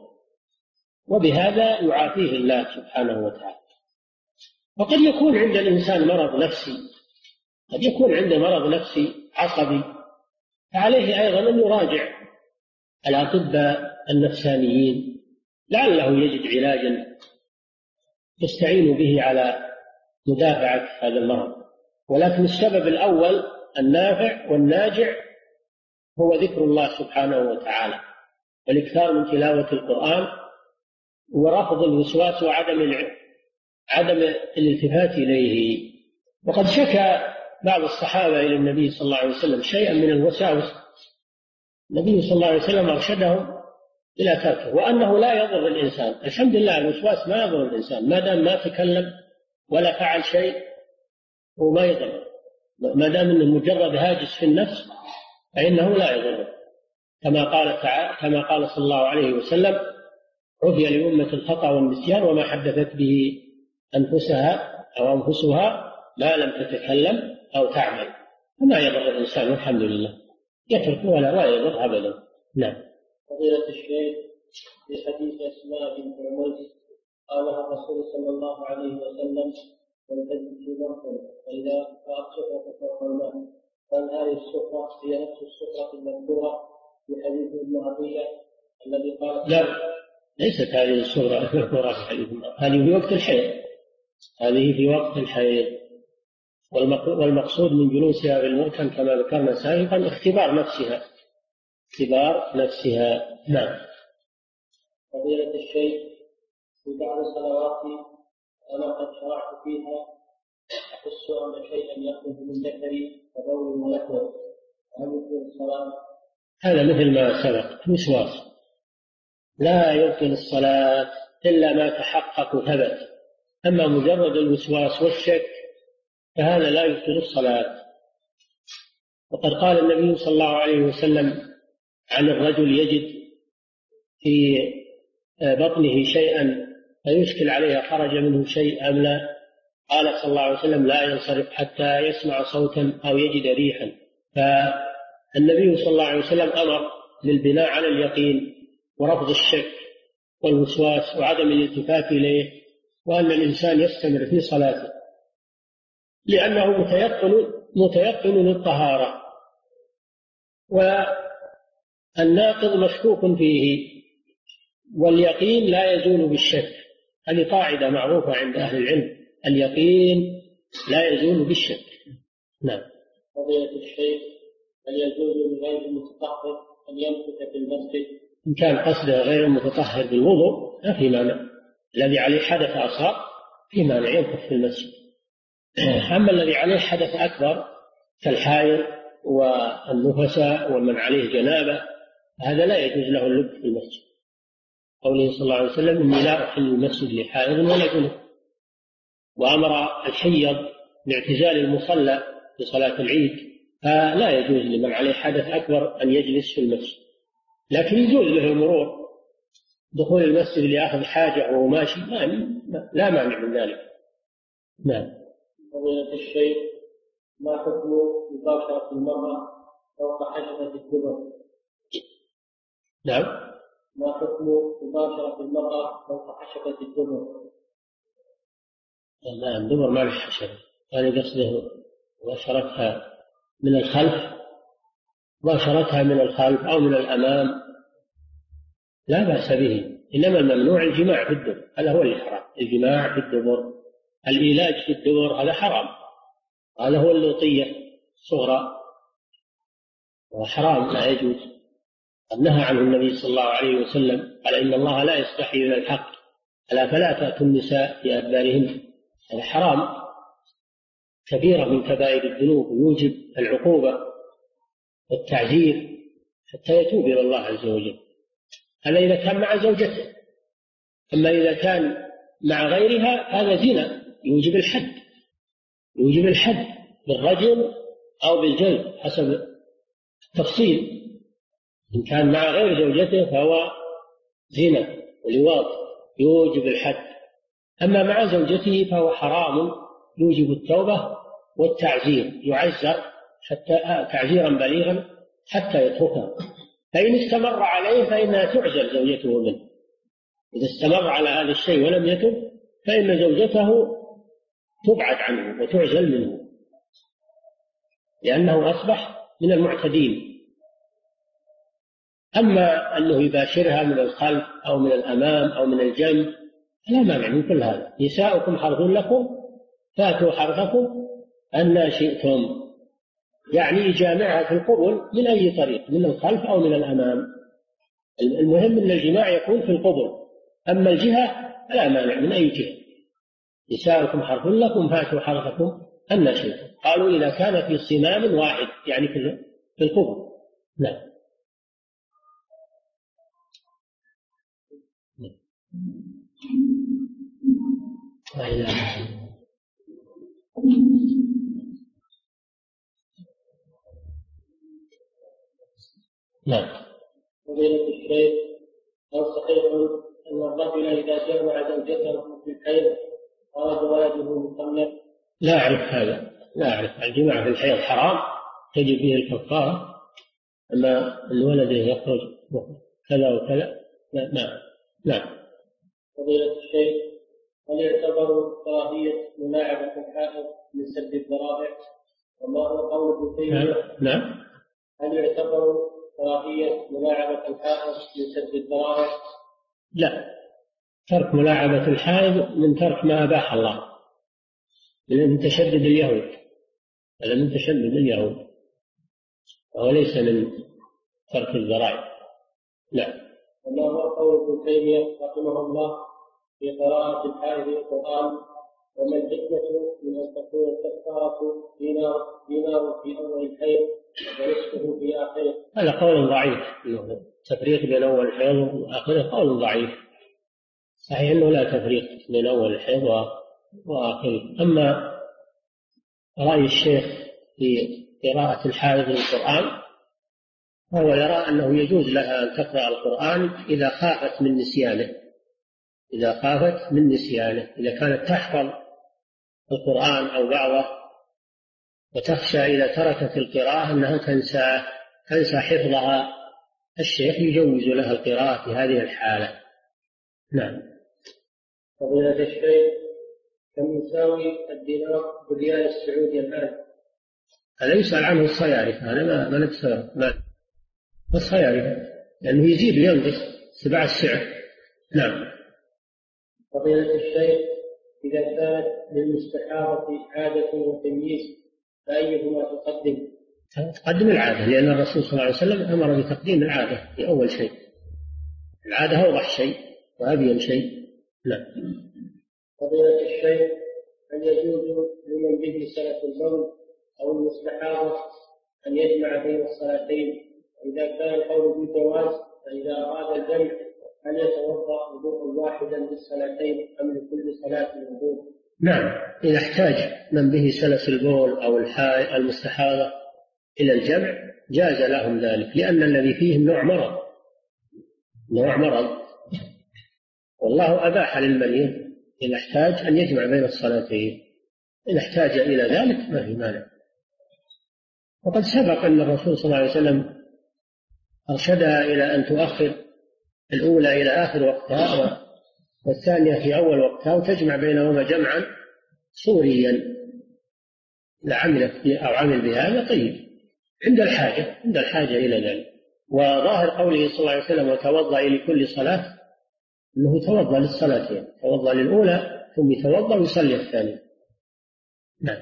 S3: وبهذا يعافيه الله سبحانه وتعالى. وقد يكون عند الإنسان مرض نفسي، قد يكون عنده مرض نفسي عصبي، فعليه أيضا أن يراجع الأطباء النفسانيين، لعله يجد علاجا يستعين به على مدافعة هذا المرض. ولكن السبب الأول النافع والناجع هو ذكر الله سبحانه وتعالى، والإكثار من تلاوة القرآن، ورفض الوسواس وعدم الالتفات إليه. وقد شكى بعض الصحابة إلى النبي صلى الله عليه وسلم شيئا من الوساوس، النبي صلى الله عليه وسلم أرشدهم إلى تركه، وأنه لا يضر الإنسان. الحمد لله الوسواس ما يضر الإنسان، ما دام ما تكلم ولا فعل شيء وما يضر، ما دام أنه مجرد هاجس في النفس فإنه لا يضر. كما قال صلى الله عليه وسلم: عفي لأمة الخطأ والنسيان وما حدثت به أنفسها ما لم تتكلم أو تعمل. وما يضر الإنسان والحمد لله، يترك ولا يضر أبدا. نعم.
S2: فضيلة الشيخ، في حديث أسماء بنت عميس قالها الرسول صلى الله عليه وسلم: والتجد في مرحله فإذا رأت سفرة فوق الماء، قال هذه السفرة هي نفس السفرة المذكورة في حديث ابن عطية الذي قال:
S3: لا، ليست هذه السفرة المذكورة في حديث ابن عطية، هذه في وقت الحيض، هذه في وقت الحيض. والمقصود من جلوسها في المركن كما ذكرنا سابقا اختبار نفسها. نعم.
S2: فضيلة الشيخ، في بعض الصلوات أنا قد شرعت فيها أحس أن شيئا يخرج من ذكري كبول ولحم، هل يكون الصلاة
S3: هذا مثل ما سبق الوسواس لا يبطل الصلاة إلا ما تحقق وثبت، أما مجرد الوسواس والشك فهذا لا يبطل الصلاة. وقد قال النبي صلى الله عليه وسلم عن الرجل يجد في بطنه شيئا فيشكل عليه خرج منه شيء أم لا، قال صلى الله عليه وسلم لا ينصرف حتى يسمع صوتا أو يجد ريحا. فالنبي صلى الله عليه وسلم أمر بالبناء على اليقين ورفض الشك والوسواس وعدم الالتفات إليه، وأن الإنسان يستمر في صلاته لأنه متيقن للطهارة، والناقض مشكوك فيه، واليقين لا يزول بالشك. هذه قاعدة معروفة عند أهل العلم، اليقين لا يزول بالشك. نعم.
S2: فضيلة الشيخ، هل يجوز لغير المتطهر أن يمكث في المسجد؟
S3: إن كان قصده غير المتطهر بالوضوء ما في مانع، الذي عليه حدث أصغر في مانع يمكث في المسجد. أما الذي عليه حدث أكبر كالحائض والنفساء ومن عليه جنابة هذا لا يجوز له اللب في المسجد، قوله صلى الله عليه وسلم إني لا أحل المسجد لحائض ولا جنب، وأمر الحيض باعتزال المصلى في صلاة العيد، فلا يجوز لمن عليه حدث أكبر أن يجلس في المسجد، لكن يجوز له المرور دخول المسجد لأخذ حاجة وهو ماشي لا مانع من ذلك. نعم.
S2: فضيلة الشيخ، ما حكم مباشرة المرأة فوق حشفة الدبر؟
S3: نعم.
S2: ما حكم مباشرة المرأة فوق حشفة الدبر؟
S3: لا، الدبر ما له حشفة، هذا قصده باشرتها من الخلف، باشرتها من الخلف أو من الأمام لا بأس به، إنما الممنوع الجماع في الدبر، هذا هو اللي حرام، الجماع في الدبر، الإيلاج في الدبر هذا حرام، هذا هو اللوطية الصغرى وحرام لا يجوز، قد نهى عنه النبي صلى الله عليه وسلم قال إن الله لا يستحي من الحق ألا فلا تأتوا النساء في أدبارهن، هذا حرام كبيرة من كبائر الذنوب يوجب العقوبة والتعزير حتى يتوب إلى الله عز وجل. هذا إذا كان مع زوجته، أما إذا كان مع غيرها هذا زنا يوجب الحد بالرجم أو بالجلد حسب التفصيل. إن كان مع غير زوجته فهو زنا ولواط يوجب الحد، أما مع زوجته فهو حرام يوجب التوبة والتعزير، يعزر حتى تعزيرا بليغا حتى يتركها، فإن استمر عليه فإنها تعزل زوجته منه، إذا استمر على هذا الشيء ولم يتب فإن زوجته تبعد عنه وتعزل منه لأنه أصبح من المعتدين. أما أنه يباشرها من الخلف أو من الأمام أو من الجنب لا مانع من كل هذا، نساؤكم حرث لكم فاتوا حرثكم أن شئتم، يعني يجامعها في القبل من أي طريق، من الخلف أو من الأمام، المهم أن الجماع يكون في القبل، أما الجهة لا مانع من أي جهة، نساؤكم حرث لكم فاتوا حرثكم أن شئتم، قالوا إذا كان في صمام واحد يعني في القبل. نعم. نعم.
S2: فضيلة الشيخ، هل صحيح أن الرجل إذا جامع زوجته في الحيض خرج ولده مخلف؟
S3: لا أعرف هذا، لا أعرف. الجماع في الحيض حرام تجب فيه الكفارة، أما الولد يخرج كذا وكذا لا. نعم.
S2: فضيلة الشيخ، هل يعتبر كراهية ملاعبة الحائض من سد الذرائع؟ وما هو قول ابن تيمية؟
S3: نعم.
S2: هل يعتبر كراهية ملاعبة الحائض من سد الذرائع؟
S3: لا، ترك ملاعبة الحائض من ترك ما أباح الله، من تشدد اليهود، هذا من تشدد اليهود وهو ليس من ترك الذرائع. لا.
S2: وما هو قول ابن تيمية رحمه الله في قراءة الحائض القرآن وما الحكمة من أن تكون الكفارة دينار في أول الحيض ونصفه في آخره؟
S3: هذا قول ضعيف، التفريق بين أول الحيض وآخره قول ضعيف. صحيح أنه لا تفريق بين أول الحيض وآخره. أما رأي الشيخ في قراءة الحائض للقرآن، فهو يرى أنه يجوز لها أن تقرأ القرآن إذا خافت من نسيانه، إذا كانت تحفظ القرآن أو بعضه وتخشى إذا تركت القراءة أنها تنسى حفظها، الشيخ يجوز لها القراءة في هذه الحالة. نعم.
S2: فضيلة الشيخ، كم يساوي الدينار بالريال السعودي الآن؟
S3: هذا يسأل عنه الصيارفة، أنا ما نتصرف الصيارفة لأنه يزيد وينقص تبع السعر. نعم.
S2: فضيلة الشيخ، إذا كانت للمستحاضة عادة وتمييز فأيهما تقدم؟
S3: تقدم العادة، لأن الرسول صلى الله عليه وسلم أمر بتقديم العادة في أول شيء، العادة أوضح شيء وأبين شيء. نعم.
S2: فضيلة الشيخ، هل يجوز لمن به سلف البول أو المستحاضة أن يجمع بين الصلاتين؟ إذا كان القول بالجواز فإذا أراد الجمع هل يتوضأ وضوءا واحدا للصلاتين أم لكل صلاة وضوء؟
S3: نعم، إذا احتاج من به سلس البول أو المستحاضة إلى الجمع جاز لهم ذلك، لأن الذي فيهم نوع مرض، والله أباح للمريض إذا احتاج أن يجمع بين الصلاتين، إذا احتاج إلى ذلك ما في مانع. وقد سبق أن الرسول صلى الله عليه وسلم أرشدها إلى أن تؤخر الأولى إلى آخر وقتها والثانية في أول وقتها وتجمع بينهما جمعا صوريا، عمل بهذا طيب عند الحاجة إلى ذلك. وظاهر قوله صلى الله عليه وسلم وتوضأ لكل صلاة أنه توضأ للصلاتين، توضأ للأولى ثم يتوضأ ويصلي الثانية. نعم.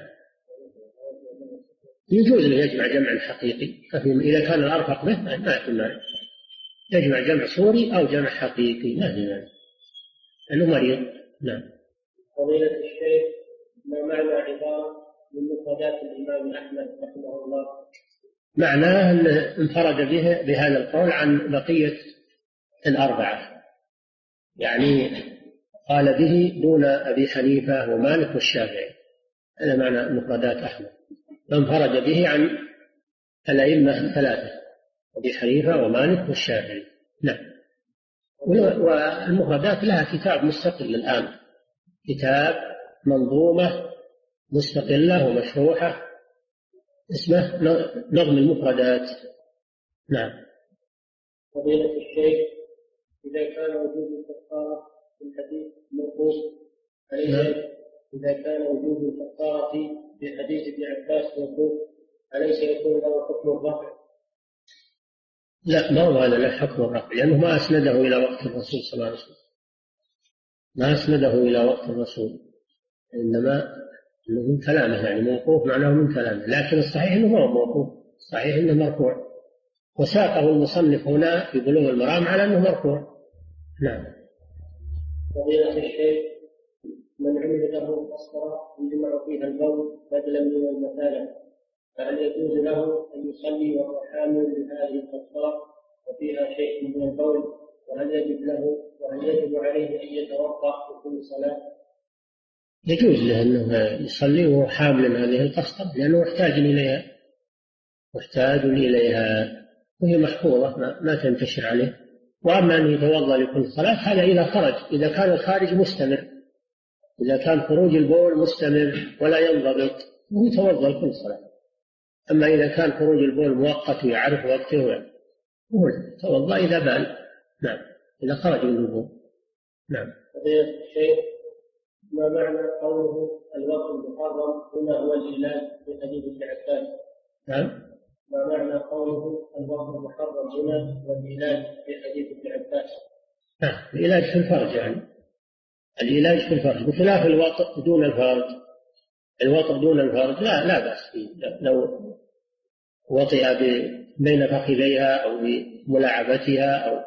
S3: يجوز له يجمع جمع حقيقي إذا كان الأرفق به ما في مانع، يجمع جمع صوري أو جمع حقيقي ما في مانع لأنه مريض. نعم.
S2: فضيلة الشيخ، ما معنى عبارة من مفردات الإمام أحمد رحمه الله؟
S3: معناه أن انفرد بهذا القول عن بقية الأربعة، يعني قال به دون أبي حنيفة ومالك والشافعي، هذا معنى مفردات أحمد، فانفرد به عن الأئمة الثلاثة أبي حنيفة ومالك والشافعي. نعم. والمفردات لها كتاب مستقل الآن، كتاب منظومة مستقلة ومشروحة اسمه نظم المفردات. نعم.
S2: فضيلة الشيخ، إذا كان وجود الكفارة في الحديث موقوف إذا كان وجود الكفارة في حديث ابن عباس موقوف أليس يكون له حكم الرفع؟
S3: لا، ما هو هذا له حكم الرفع، لأنه ما أسنده إلى وقت الرسول صلى الله عليه وسلم، ما أسنده إلى وقت الرسول، إنما أنه من كلامه، يعني موقوف معناه من كلامه، لكن الصحيح أنه هو موقوف، صحيح أنه مرفوع، وساقه المصنف هنا في بلوغ المرام على أنه مرفوع. نعم.
S2: فضيلة الشيخ، من عمل له قصرا يجمع فيها البول بدلا من المثالة، فهل يجوز له أن يصلي وهو حامل لهذه القصرة وفيها شيء من البول، وهل يجب عليه أن يتوضأ في كل صلاة؟
S3: يجوز له أنه يصلي وهو حامل هذه القصرة لأنه محتاج إليها وهي محفوظة ما تنتشر عليه. وأما أن يتوضأ لكل صلاة هذا إذا خرج، إذا كان الخارج مستمر، إذا كان خروج البول مستمر ولا ينضبط هو يتوضأ لكل صلاة. أما إذا كان خروج البول مؤقت ويعرف وقته هو يتوضأ إذا بال. نعم، إذا خرج من البول. نعم.
S2: فضيلة الشيخ، ما معنى قوله الوقت المحرم هنا هو العلاج في حديث ابن عباس؟
S3: نعم.
S2: ما معنى قوله الوقت المحرم هنا هو العلاج في حديث ابن عباس؟
S3: العلاج في الفرج، يعني العلاج في الفرج بخلاف الوطء دون الفرج. الوطء دون الفرج لا بأس فيه، لو وطئ بين فخذيها أو بملاعبتها أو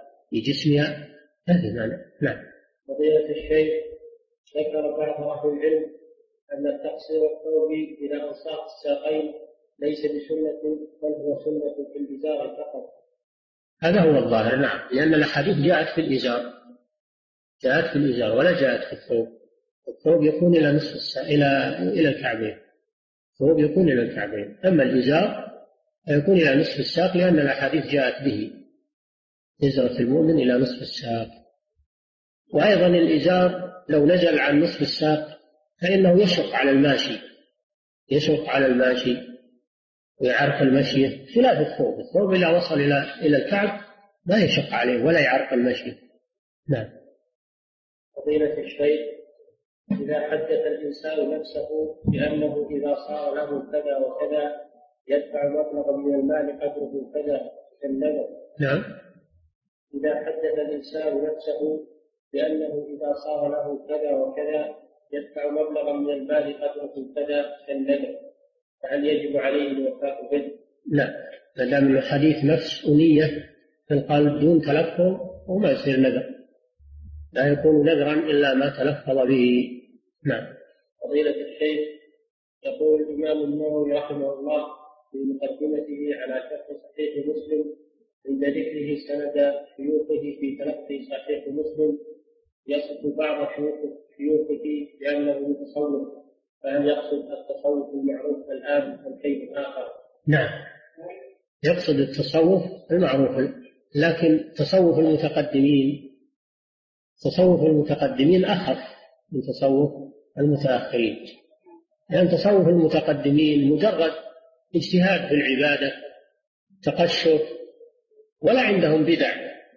S3: بجسمها هذه معنى. نعم.
S2: فضيلة الشيخ، ذكر بعض أهل العلم أن تقصير الثوب إلى أنصاف الساقين ليس بسنة، بل هو سنة في الإزار فقط.
S3: هذا هو الظاهر، نعم، لأن الأحاديث جاءت في الإزار، جاءت في الإزار ولا جاءت في الثوب. الثوب يكون إلى نصف إلى الكعبين، الثوب يكون إلى الكعبين، أما الإزار يكون إلى نصف الساق، لأن الأحاديث جاءت به، إزرة المؤمن إلى نصف الساق. وأيضا الإزار لو نزل عن نصف الساق فإنه يشق على الماشي، يشق على الماشي ويعرق المشي، خلاف الثوب. الثوب إذا وصل إلى الكعب ما يشق عليه ولا يعرق المشي. نعم.
S2: فضيلة الشيخ، إذا حدث الإنسان نفسه بأنه إذا صار له كذا وكذا يدفع مبلغا من المال قدره كذا كالنذر.
S3: نعم.
S2: إذا حدث الإنسان نفسه بأنه إذا صار له كذا وكذا يدفع مبلغا من المال قدره كذا كالنذر، فهل يجب عليه الوفاء به؟
S3: لا، ما دام الحديث نفس ونية في القلب دون تلفظ وما يصير نذر، لا يكون نذرا إلا ما تلفظ به. نعم.
S2: فضيلة الشيخ، يقول الإمام النووي رحمه الله في مقدمته على شرح صحيح مسلم عند ذكره سند شيوخه في تلقي صحيح مسلم يصف بعض شيوخه بأنه متصوف، فهل يقصد التصوف المعروف الآن أم شيء آخر؟
S3: نعم، يقصد التصوف المعروف، لكن تصوف المتقدمين أخف من تصوف المتأخرين، لأن تصوف المتقدمين مجرد اجتهاد في العبادة، تقشف، ولا عندهم بدع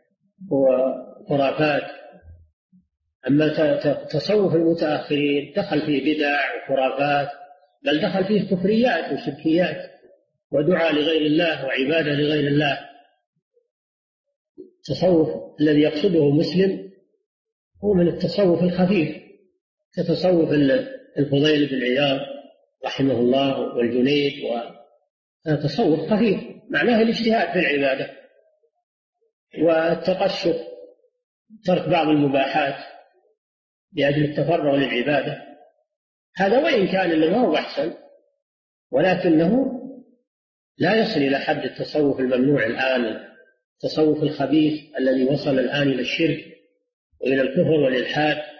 S3: وخرافات. أما تصوف المتأخرين دخل فيه بدع وخرافات، بل دخل فيه كفريات وشركيات ودعاء لغير الله وعبادة لغير الله. التصوف الذي يقصده مسلم هو من التصوف الخفيف، كتصوف الفضيل بن عياض رحمه الله والجنيد، وتصوف خفيف معناه الاجتهاد في العبادة والتقشف، ترك بعض المباحات لأجل التفرغ للعبادة. هذا وإن كان اللي هو أحسن، ولكنه لا يصل إلى حد التصوف الممنوع الآن، التصوف الخبيث الذي وصل الآن إلى الشرك وإلى الكفر والإلحاد.